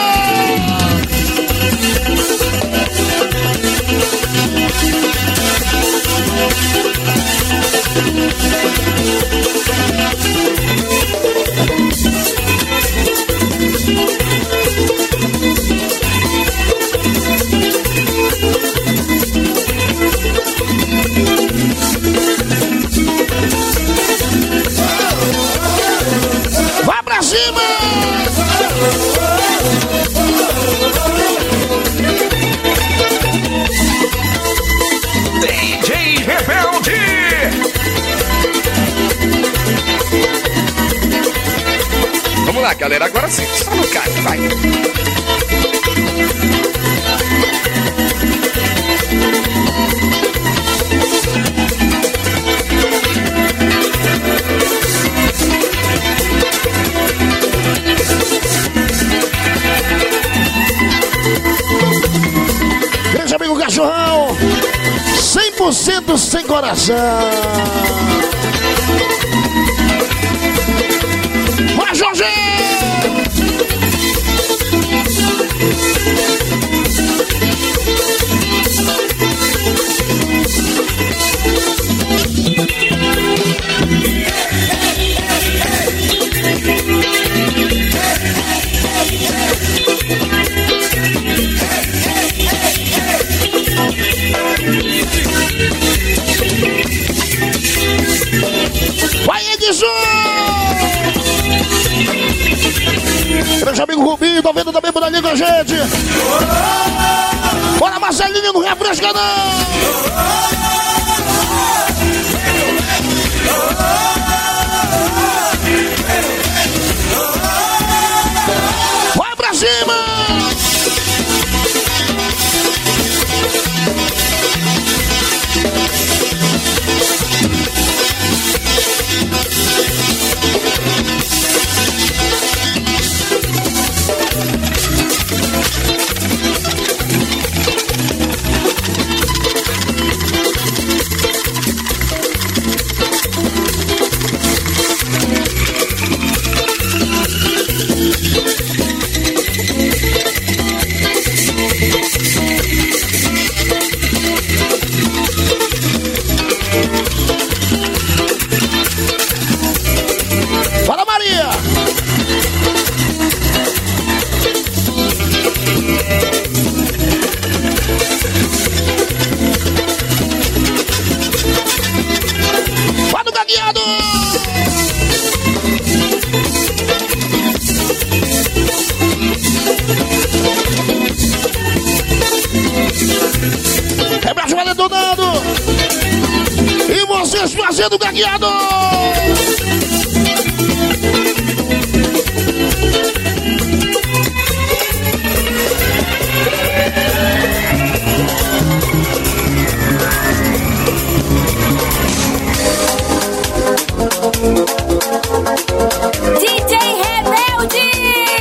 Vai pra cima! D J Rebelde! Vamos lá, galera, agora sim, só no carro, vai! Grande amigo Cachorrão, cem por cento sem coração. Vai, Jorge! Vai, Edson! Grande amigo Rubinho, tô vendo também por ali com a gente. Bora, Marcelinho, não refresca não! Vai pra cima! Fala, Maria! Vai no gagueado! Rebelde valendo dado! E vocês fazendo gagueado! D J Rebelde!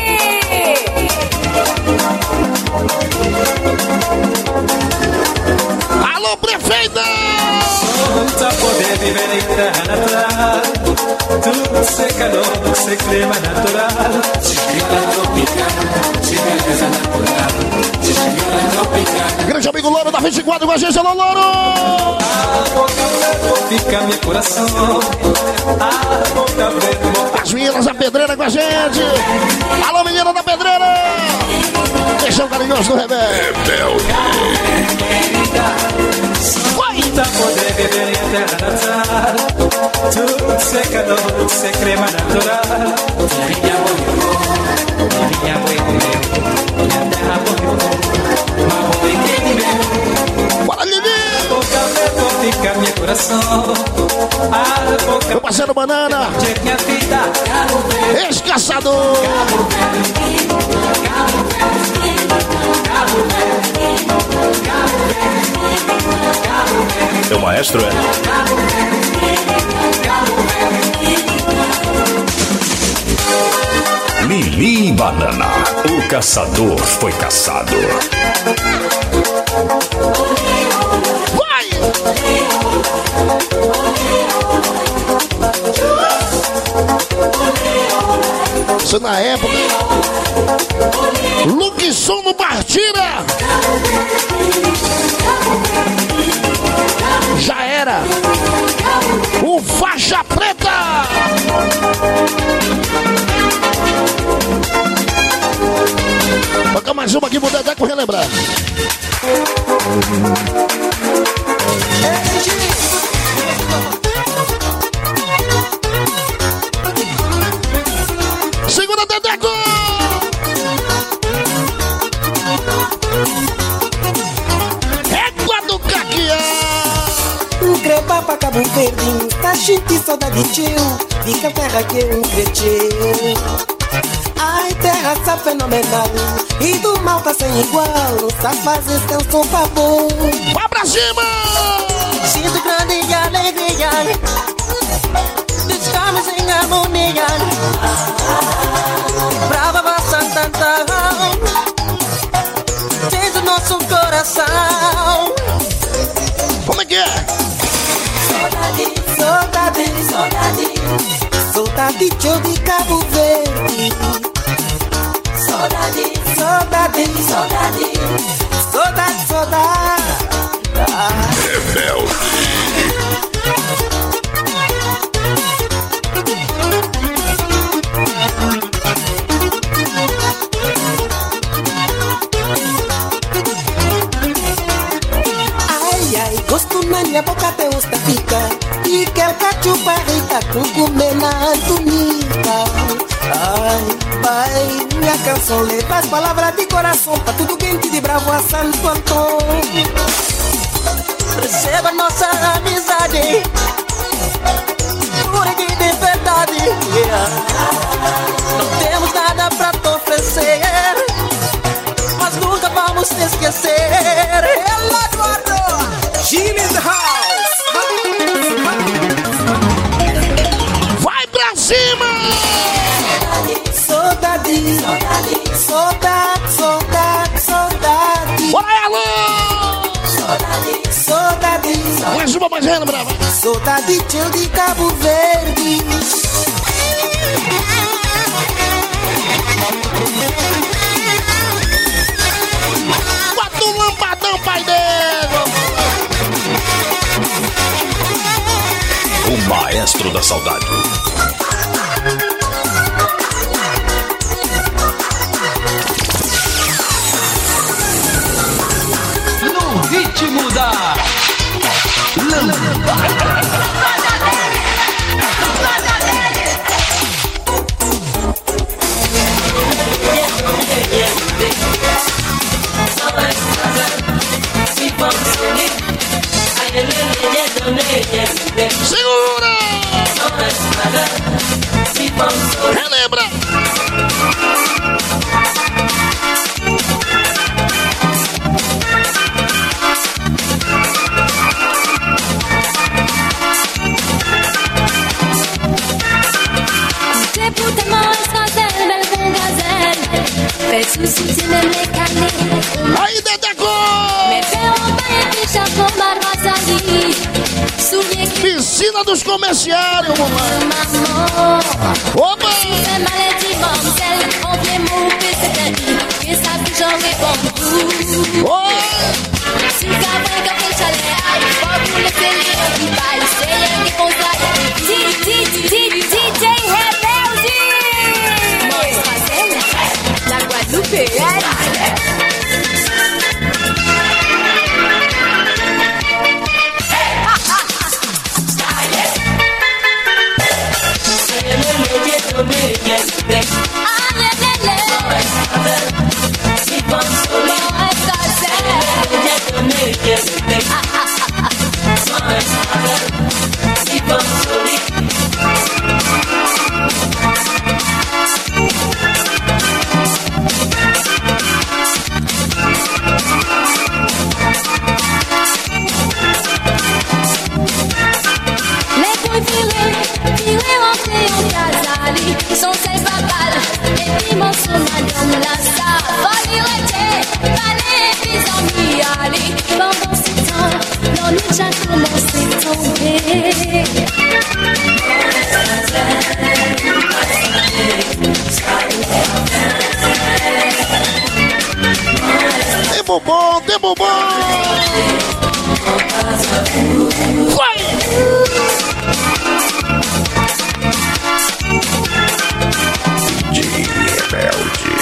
Alô, prefeita! Pra poder viver em terra natural, tudo secador, se crema natural, chegada tropical, chegada natural, chegada tropical. Grande amigo Louro da vinte e quatro com a gente, alô, Louro! A boca verde fica meu coração, a boca verde. As meninas da pedreira com a gente! Alô, menina da pedreira! Deixa o carinhoso do Rebelde! Vai! Pra poder viver em terra natural, tudo secador, se crema natural. Minha mãe comeu, minha mãe comeu, minha terra morreu, mas vou entender. Bora, Lili! A boca verde fica meu coração, a boca. Meu parceiro Banana! Minha vida, Ex-caçador! Cabo Verde, Cabo Verde, Cabo Verde, Cabo maestro é... Lili e Banana, o caçador foi caçado. Vai! Isso na época. Luquisson no Partira. Já era. O faixa preta. Toca mais uma aqui, vou dar com relembrar. Segura, Dedeco! Égua do Caquiá! Crepa pra Cabo Verde, tá gente saudade teu, fica terra que eu cresci. Ai, terra tá fenomenal, e do mal tá sem igual, só fazes teu som favor. Vai pra cima! Sinto grande alegria, estamos em harmonia. Brava Santana, desde o nosso coração. Como é que é? Saudade, saudade, saudade, saudade de Cabo Verde. Saudade, saudade, saudade, saudade, saudade. Rebelde. Ai, ai, gosto na minha boca até os fica. E quer cachupa rica com comer na Antonica. Ai, vai, minha canção leva as palavras de coração pra tudo quente de bravo a Santo Antônio. Receba nossa amizade, pura de verdade. Yeah. Não temos nada pra te oferecer, mas nunca vamos te esquecer. Hello, Eduardo! Jim in the house! Vai pra cima! Saudade, saudade, saudade, saudade, saudade. Bora aí, alô! Saudade, saudade. Mais uma mais renda, brava. Saudade de Cabo Verde. Bota um lampadão, pai dele. O maestro da saudade. No ritmo da lambada. Segura! Relembra! C'est pour tes mains, gazelle, belle con gazelle. Fais souci, tu m'aimes les canets. Aí, Dedeco! Mais fais en bas et puis chapeau, mademoiselle. Souviens que Piscina dos comerciários, mamãe. maman. Opa! Tu fais maladie, mademoiselle. On vient m'ouvrir cette année. Et ça fait j'en réponds. Oi! Si le cabrin quand fait chalet, aïe, pas pour le télé, on dit bye. C'est rien qui font ça. D J Rebelde. Maurice Marcel, la Guadeloupéenne. Ah, lé, lé, lé. Maurice Marcel. tempo bom, tempo bom. Vai! D J Rebelde.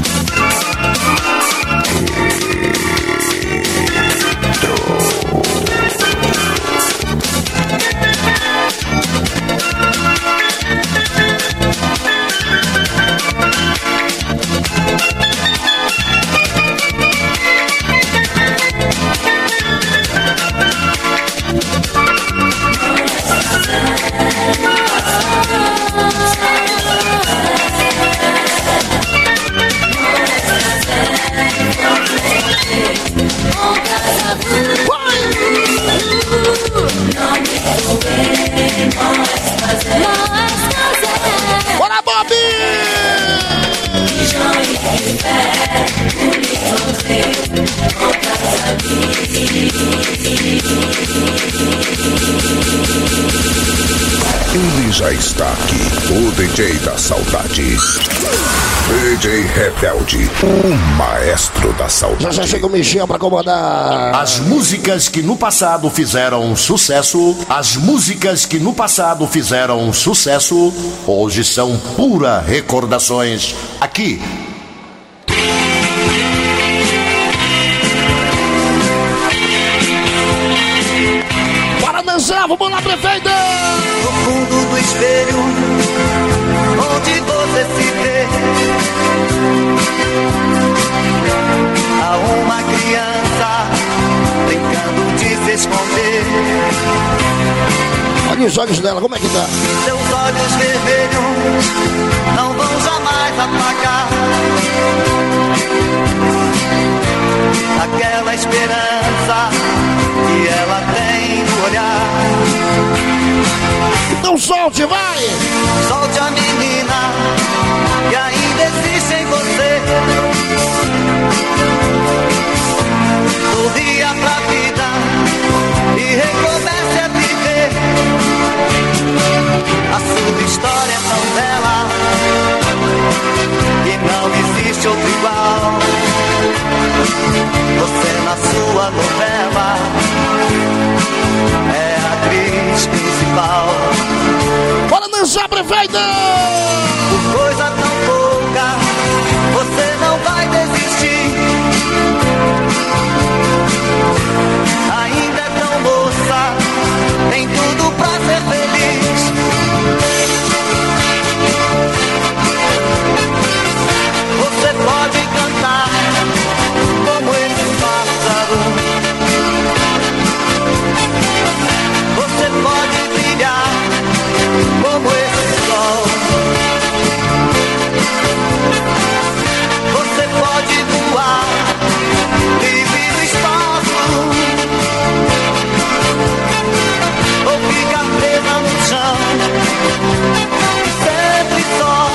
Bora, Bob! Ele já está aqui, o D J da saudade. D J Rebelde, o maestro da saudade. Já já chega o Michel pra comandar. As músicas que no passado fizeram sucesso, as músicas que no passado fizeram sucesso, hoje são pura recordações. Aqui. Bora dançar, vamos lá, prefeito! No fundo do espelho, onde você se vê, há uma criança brincando de se esconder. Olha os olhos dela, como é que tá? Seus olhos vermelhos não vão jamais apagar aquela esperança que ela tem no olhar. Então solte, vai! Solte a menina que ainda existe em você. Sorria pra vida e recomece a viver. A sua história é tão bela que não existe outro igual. Você na sua novela é a atriz principal. Bora dançar, prefeita! Por coisa tão pouca, você não vai desistir. Ainda é tão moça, tem tudo pra ser feliz. Você pode cantar como esse pássaro. Você pode brilhar como esse sol. Você pode voar livre no espaço, ou ficar presa no chão, sempre só.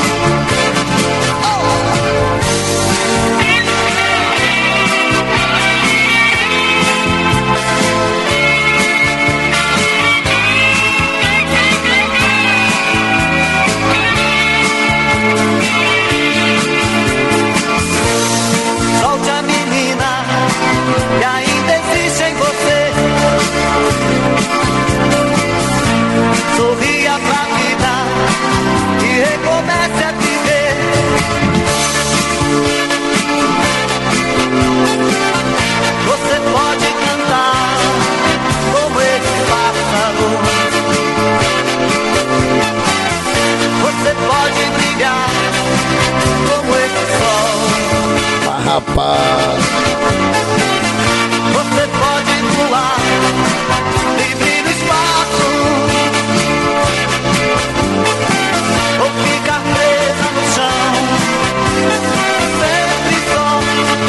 Solte a menina que ainda existe em você. Sorria pra vida e recomece a viver. Você pode cantar como esse pássaro. Você pode brilhar como esse sol. Ah, rapaz! Você pode voar livre no espaço, ou ficar presa no chão, sempre só,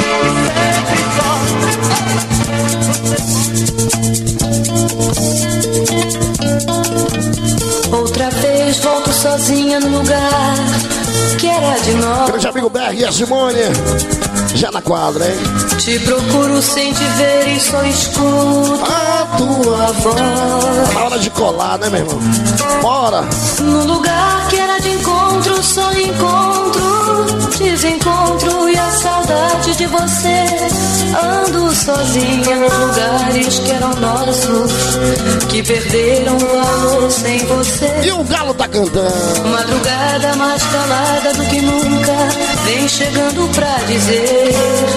sempre só. Outra vez volto sozinha no lugar que era de nós. Grande amigo Berg e a Simone, já na quadra, hein? Te procuro sem te ver e só escuto a tua voz. Tá na hora de colar, né, meu irmão? Bora! No lugar que era de encontro, só encontro, desencontro e a saudade saudade de você. Ando sozinha nos lugares que eram nossos, que perderam valor sem você. E o galo tá cantando. Madrugada mais calada do que nunca, vem chegando pra dizer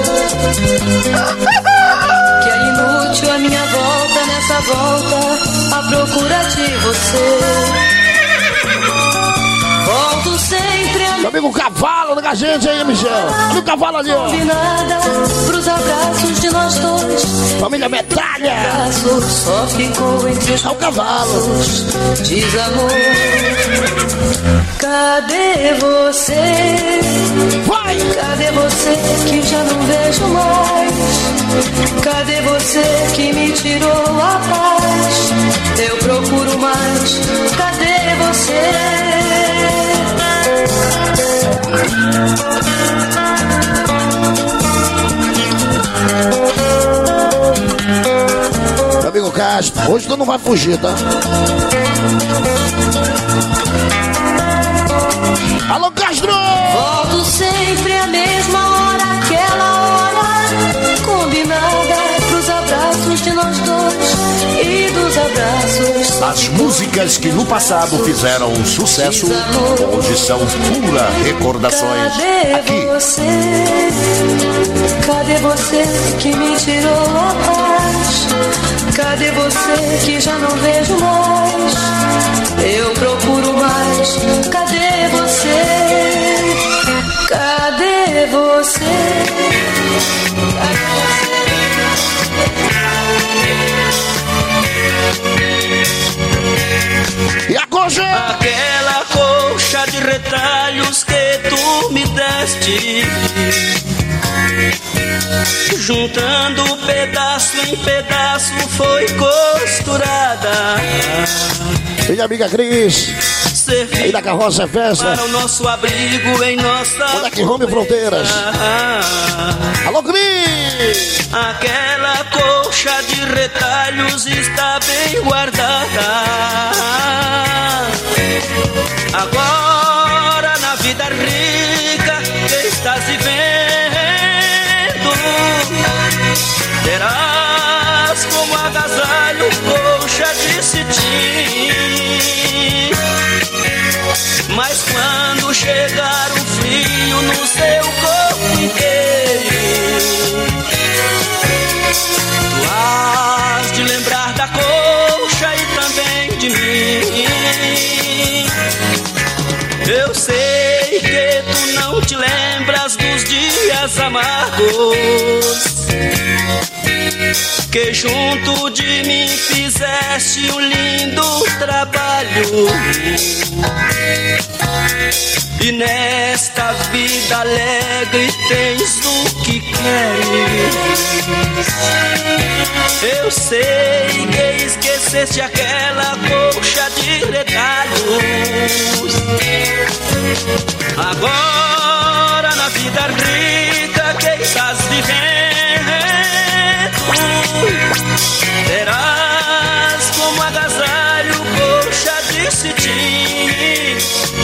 que é inútil a minha volta nessa volta à procura de você. Volto sempre a... Meu amigo Cavalo, liga a gente aí, Michel. Olha o Cavalo ali, ó. Combinada pros abraços de nós dois. Família Metralha. Só ficou entre os é o Cavalo. Desamor. Cadê você? Vai! Cadê você que já não vejo mais? Cadê você que me tirou a paz? Eu procuro mais. Cadê você? Meu amigo Castro, hoje tu não vai fugir, tá? Alô, Castro! Volto sempre à mesma hora, aquela hora combinada pros abraços de nós dois e dos abraços. As músicas que no passado fizeram sucesso, hoje são pura recordações. Cadê aqui. você? Cadê você que me tirou a paz? Cadê você que já não vejo mais? Eu procuro mais. Cadê você? Cadê você? Cadê você? E a coxa? Aquela coxa de retalhos que tu me deste, juntando pedaço em pedaço, foi costurada. Minha amiga Cris, aí da Carroça é Festa, para o nosso abrigo em nossa o daqui Home Fronteiras. Alô, Cris! Aquela coxa de retalhos está bem guardada. Agora na vida rica que estás vivendo, terás como agasalho coxa de cetim. Mas quando chegar o frio no seu corpo inteiro, tu has de lembrar da coxa e também de mim. Eu sei que tu não te lembras dos dias amargos que junto de mim fizeste um lindo trabalho. E nesta vida alegre tens o que queres. Eu sei que esqueceste aquela coxa de retalhos. Agora na vida rica que estás vivendo, terás como agasalho coxa de cetim.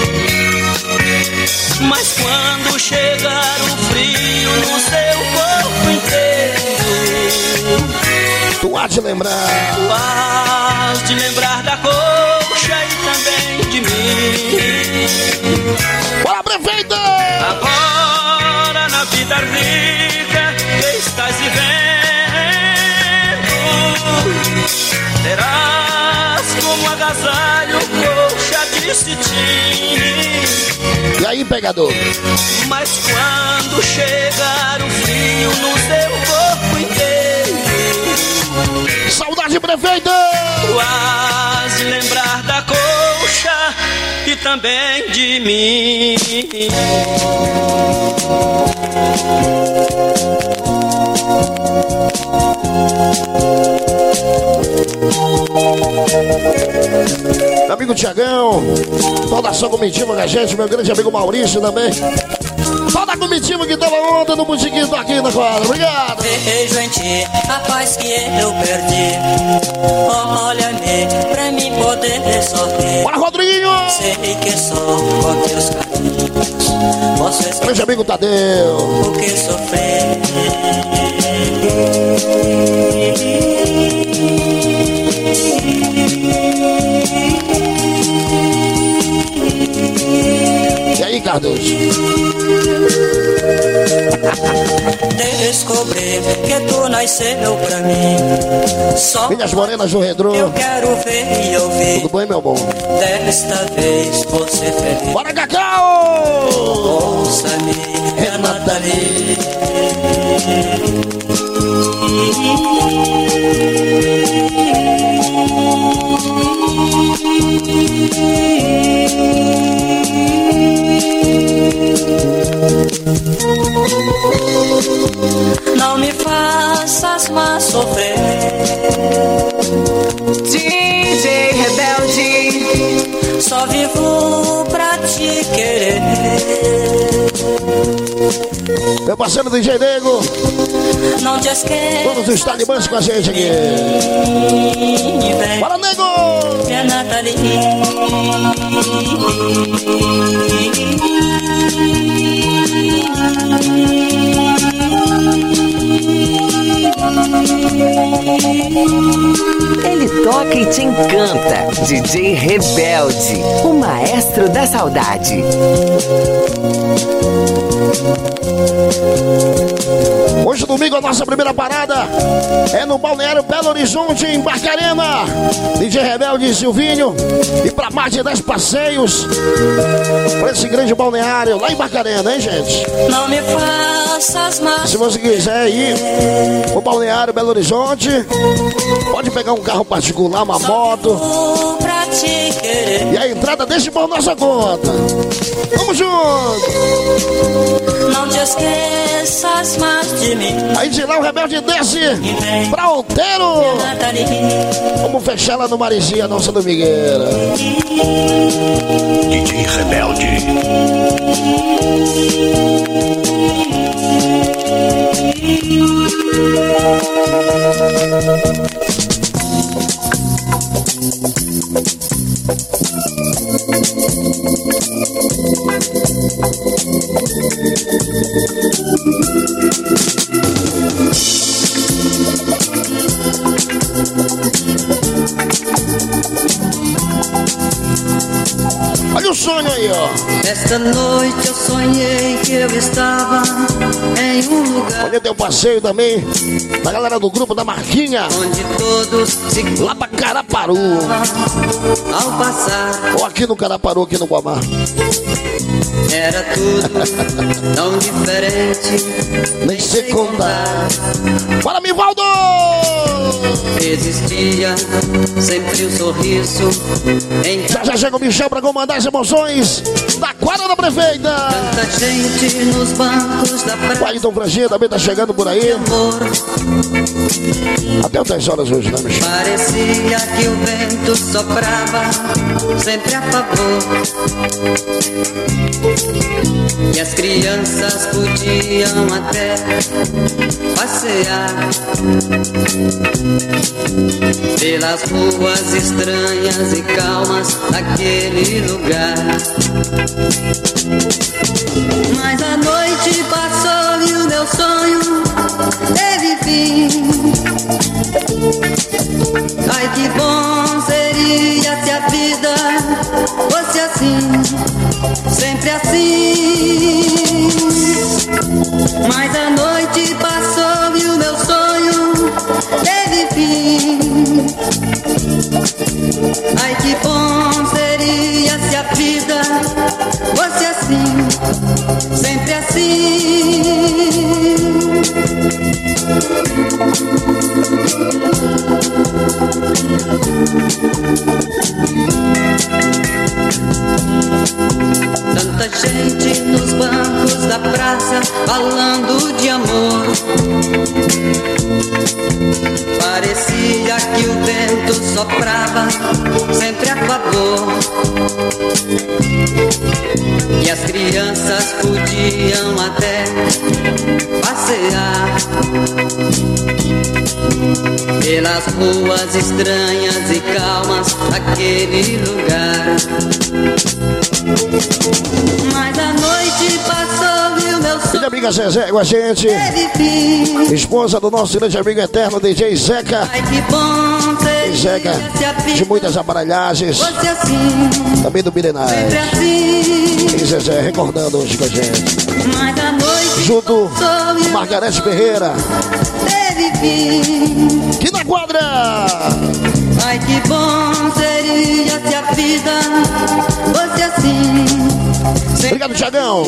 Mas quando chegar o frio no seu corpo inteiro, tu há de lembrar, tu hás de lembrar da coxa e também de mim. Bora, prefeito! Agora na vida rica que estás vivendo, terás como agasalho coxa de cetim. E aí, pegador? Mas quando chegar o frio no seu corpo inteiro, saudade, prefeito! Tu has de lembrar da coxa e também de mim. Meu amigo Tiagão, toda a sua comitiva com a gente, meu grande amigo Maurício também. Toda a comitiva que tava ontem no botiquinho do aqui na quadra. Obrigado. Vejo em ti a paz que eu perdi. Olha-me pra mim poder sorrir. Bora, Rodriguinho! Sei que só com teus carinhos Posso esquecer Grande amigo Tadeu. o que sofrer. E aí, Cardoso? Descobri que tu nasceu pra mim. Só Filhas morenas do Redro. eu quero ver e ouvir. Tudo bem, meu bom? Desta vez vou ser feliz. Bora, Cacau! Ouça-me, Renata Lee. Não me faças mais sofrer. D J Rebelde. Só vivo pra te querer. Meu parceiro D J Nego. Não te esqueça. Todos os talibãs com a gente aqui. Fala, Nego! É Nathalie. Ele toca e te encanta. D J Rebelde, o maestro da saudade. Hoje, domingo, a nossa primeira parada é no Balneário Belo Horizonte, em Barcarena. D J Rebelde e Silvinho. E pra mais de dez passeios pra esse grande balneário lá em Barcarena, hein, gente? Não me faças mais. Se você quiser ir pro Balneário Belo Horizonte, pode pegar um carro particular, uma moto. Pra te querer. E a entrada deixa por nossa conta. Vamos junto! Não te esqueças mais de mim. Aí de lá o Rebelde desce pra Outeiro. Vamos fechar lá no Marizinha, nossa domingueira. D J Rebelde. Olha o sonho aí, ó. Esta noite eu sonhei que eu estava em um lugar. Olha, tem um passeio também da galera do grupo da Marquinha. Onde todos se lá pra Caraparu. Ao passar. Ou aqui no Caraparu, aqui no Guamar. Era tudo tão diferente. Nem sei contar. Bora, Mivaldo! Existia sempre um sorriso em... Já já chega o Michel pra comandar as emoções da quadra da prefeita. Tanta gente nos bancos da praia. O Ayrton Franginha também tá chegando por aí. Até dez horas hoje, né, Michel? Parecia que o vento soprava sempre a favor. E as crianças podiam até passear pelas ruas estranhas e calmas daquele lugar. Mas a noite passou e o meu sonho teve fim. Ai, que bom seria se a vida fosse assim, sempre assim. Mas a noite passou e o meu sonho teve fim. Ai, que bom seria se a vida fosse assim, sempre assim. Tanta gente nos bancos da praça falando de amor. Parecia que o vento soprava sempre a favor. E as crianças podiam até passear pelas ruas estranhas e calmas daquele lugar. Mas a noite passou e o meu sonho minha amiga Zezé com a gente, esposa do nosso grande amigo eterno D J Zeca. Ai, que bom D J Zeca, de muitas aparelhagens, assim, também do Milenais. Assim. E Zezé recordando hoje com a gente. Mas a noite junto com Margarete Ferreira. Que na quadra! Ai, que bom seria se a vida fosse assim. Obrigado, Thiagão.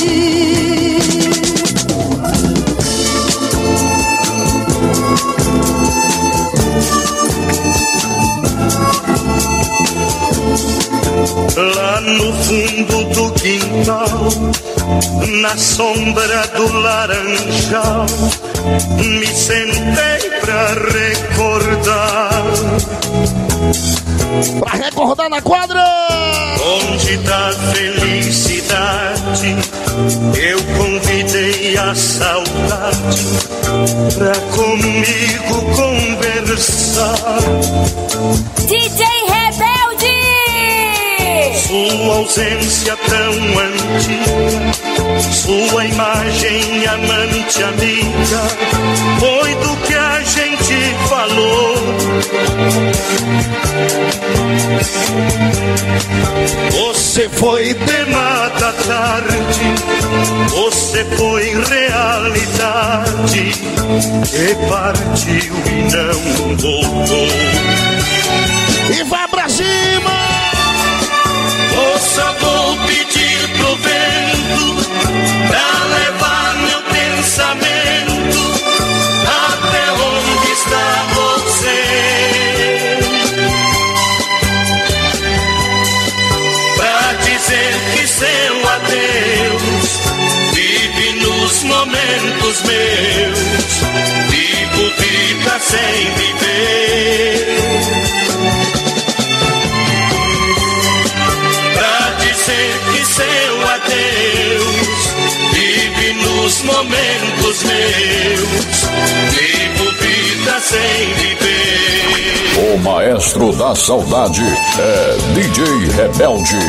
Lá no fundo do quintal, na sombra do laranjal, me sentei pra recordar. Pra recordar na quadra! Onde da felicidade eu convidei a saudade pra comigo conversar. D J Rebelde! Sua ausência tão antiga, sua imagem amante amiga, foi do que a gente falou. Você foi tema da tarde, você foi realidade, e partiu e não voltou. E vai pra cima! Só vou pedir pro vento pra levar meu pensamento até onde está você. Pra dizer que seu adeus vive nos momentos meus. Vivo vida sem viver. Que seu adeus vive nos momentos meus. Vivo vida sem viver. O maestro da saudade é D J Rebelde.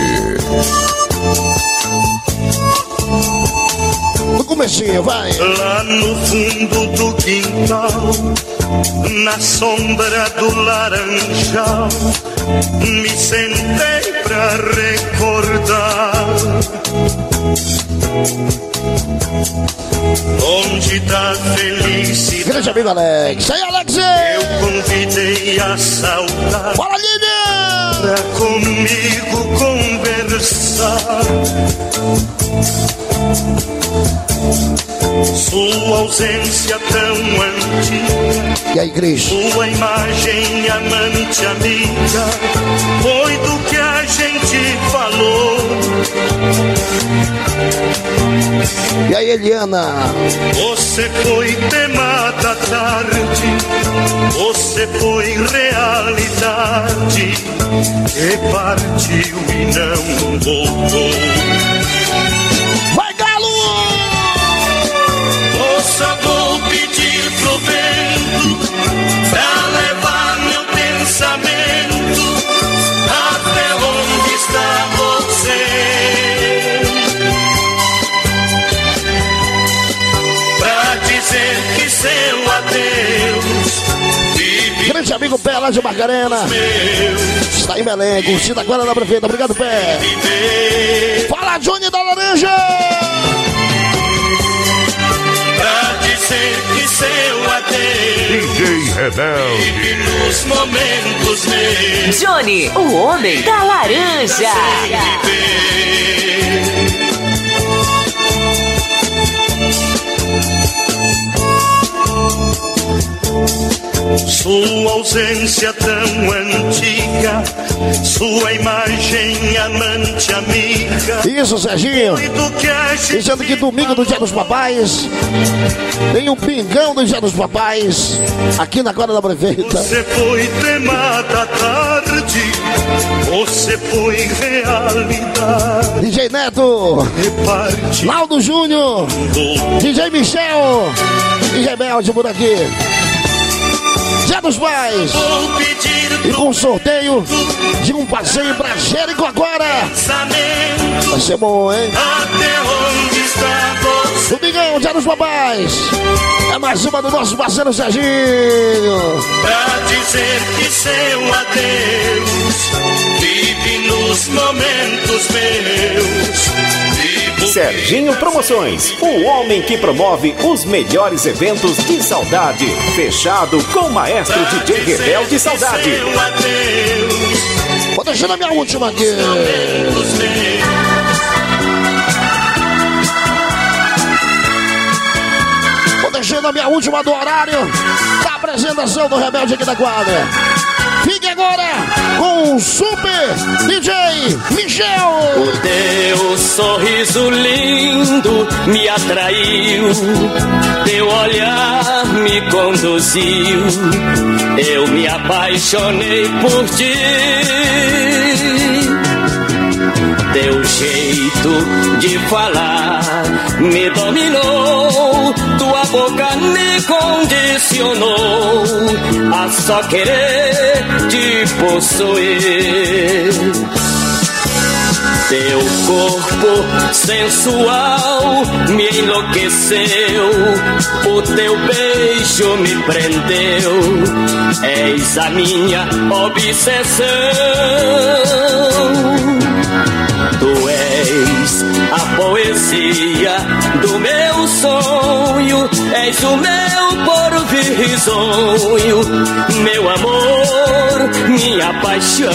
No comecinho, vai. Lá no fundo do quintal, na sombra do laranjal, me sentei pra recordar. Onde da felicidade, grande amigo Alex. Aí, Alex! Eu convidei a saudade. Bora, Lívia! Pra comigo conversar. Sua ausência tão antiga, e aí, Cris? Sua imagem amante amiga, foi do que a gente falou. E aí, Eliana? Você foi tema da tarde, você foi realidade, e partiu e não voltou. Vai, Galo! Só vou pedir pro vento pra levar meu pensamento até onde está você. Pra dizer que seu adeus vive. Grande amigo Pé lá de Margarena. Está em Belém, curtida agora na prefeita. Obrigado, Pé. Fala, Johnny da Laranja! Pra dizer que seu adeus D J Rebelde vive nos momentos meus. Johnny, o homem da laranja. Sua ausência tão antiga, sua imagem amante amiga. Isso, Serginho. Dizendo que domingo do Dia dos Papais tem um pingão do Dia dos Papais aqui na quadra da prefeita. Você foi tema da tarde, você foi realidade. D J Neto, Laudo Júnior, D J Michel e Rebelde por aqui. Dia dos Pais. E com sorteio de um passeio pra Jerico agora. Vai ser bom, hein? Domingão, Dia dos Papais. É mais uma do nosso parceiro Serginho. Pra dizer que seu adeus vive nos momentos meus. Serginho Promoções, o homem que promove os melhores eventos de saudade. Fechado com o maestro D J Rebelde Saudade. Vou deixar a minha última aqui. Vou deixando a minha última do horário da apresentação do Rebelde aqui da quadra. Fique agora com o Super D J Michel. O teu sorriso lindo me atraiu, teu olhar me conduziu, eu me apaixonei por ti. Teu jeito de falar me dominou, tua boca me condicionou a só querer te possuir. Teu corpo sensual me enlouqueceu, o teu beijo me prendeu, és a minha obsessão. Tu és a poesia do meu sonho, és o meu porvir risonho, meu amor, minha paixão.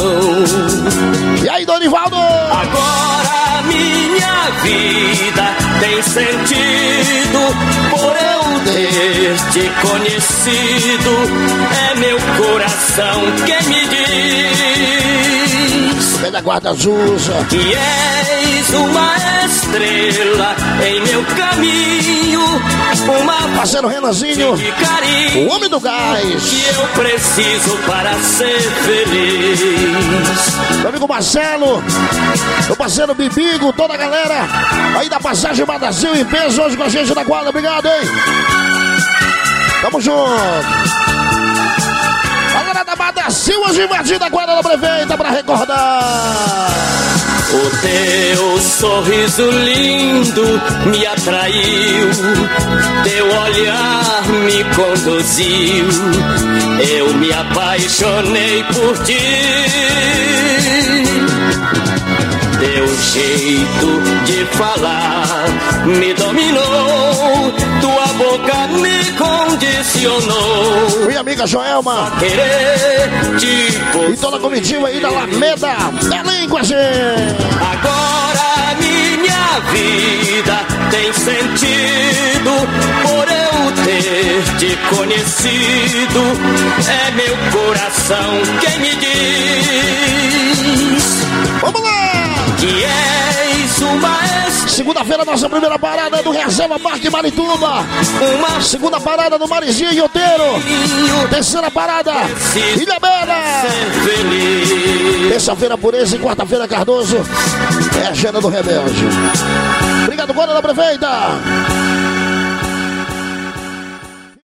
E aí, Dorivaldo? Agora minha vida tem sentido por eu ter te conhecido. É meu coração quem me diz Vem da guarda Azusa que és uma estrela em meu caminho, uma parceiro Renanzinho, de carinho, o homem do gás que eu preciso para ser feliz. Meu amigo Marcelo, meu parceiro Bibigo, toda a galera aí da Passagem Badazil em peso hoje com a gente da guarda. Obrigado, hein? Tamo junto. Agora da Badazil hoje invadida a guarda da prefeita pra recordar. O teu sorriso lindo me atraiu, teu olhar me conduziu, eu me apaixonei por ti. Teu jeito de falar me dominou, tua boca me condicionou. Minha amiga Joelma e toda a comitiva aí da Alameda, Belém com a gente. Agora minha vida tem sentido por eu ter te conhecido. É meu coração quem me diz. Vamos lá! Que és uma estrela. Segunda-feira, nossa primeira parada do Reserva Parque Marituba. Uma segunda parada do Marizinha e Oteiro. Terceira parada, Ilha Bela. Terça-feira, Pureza, e quarta-feira, Cardoso. É a agenda do Rebelde. Obrigado, Guarda da Prefeita.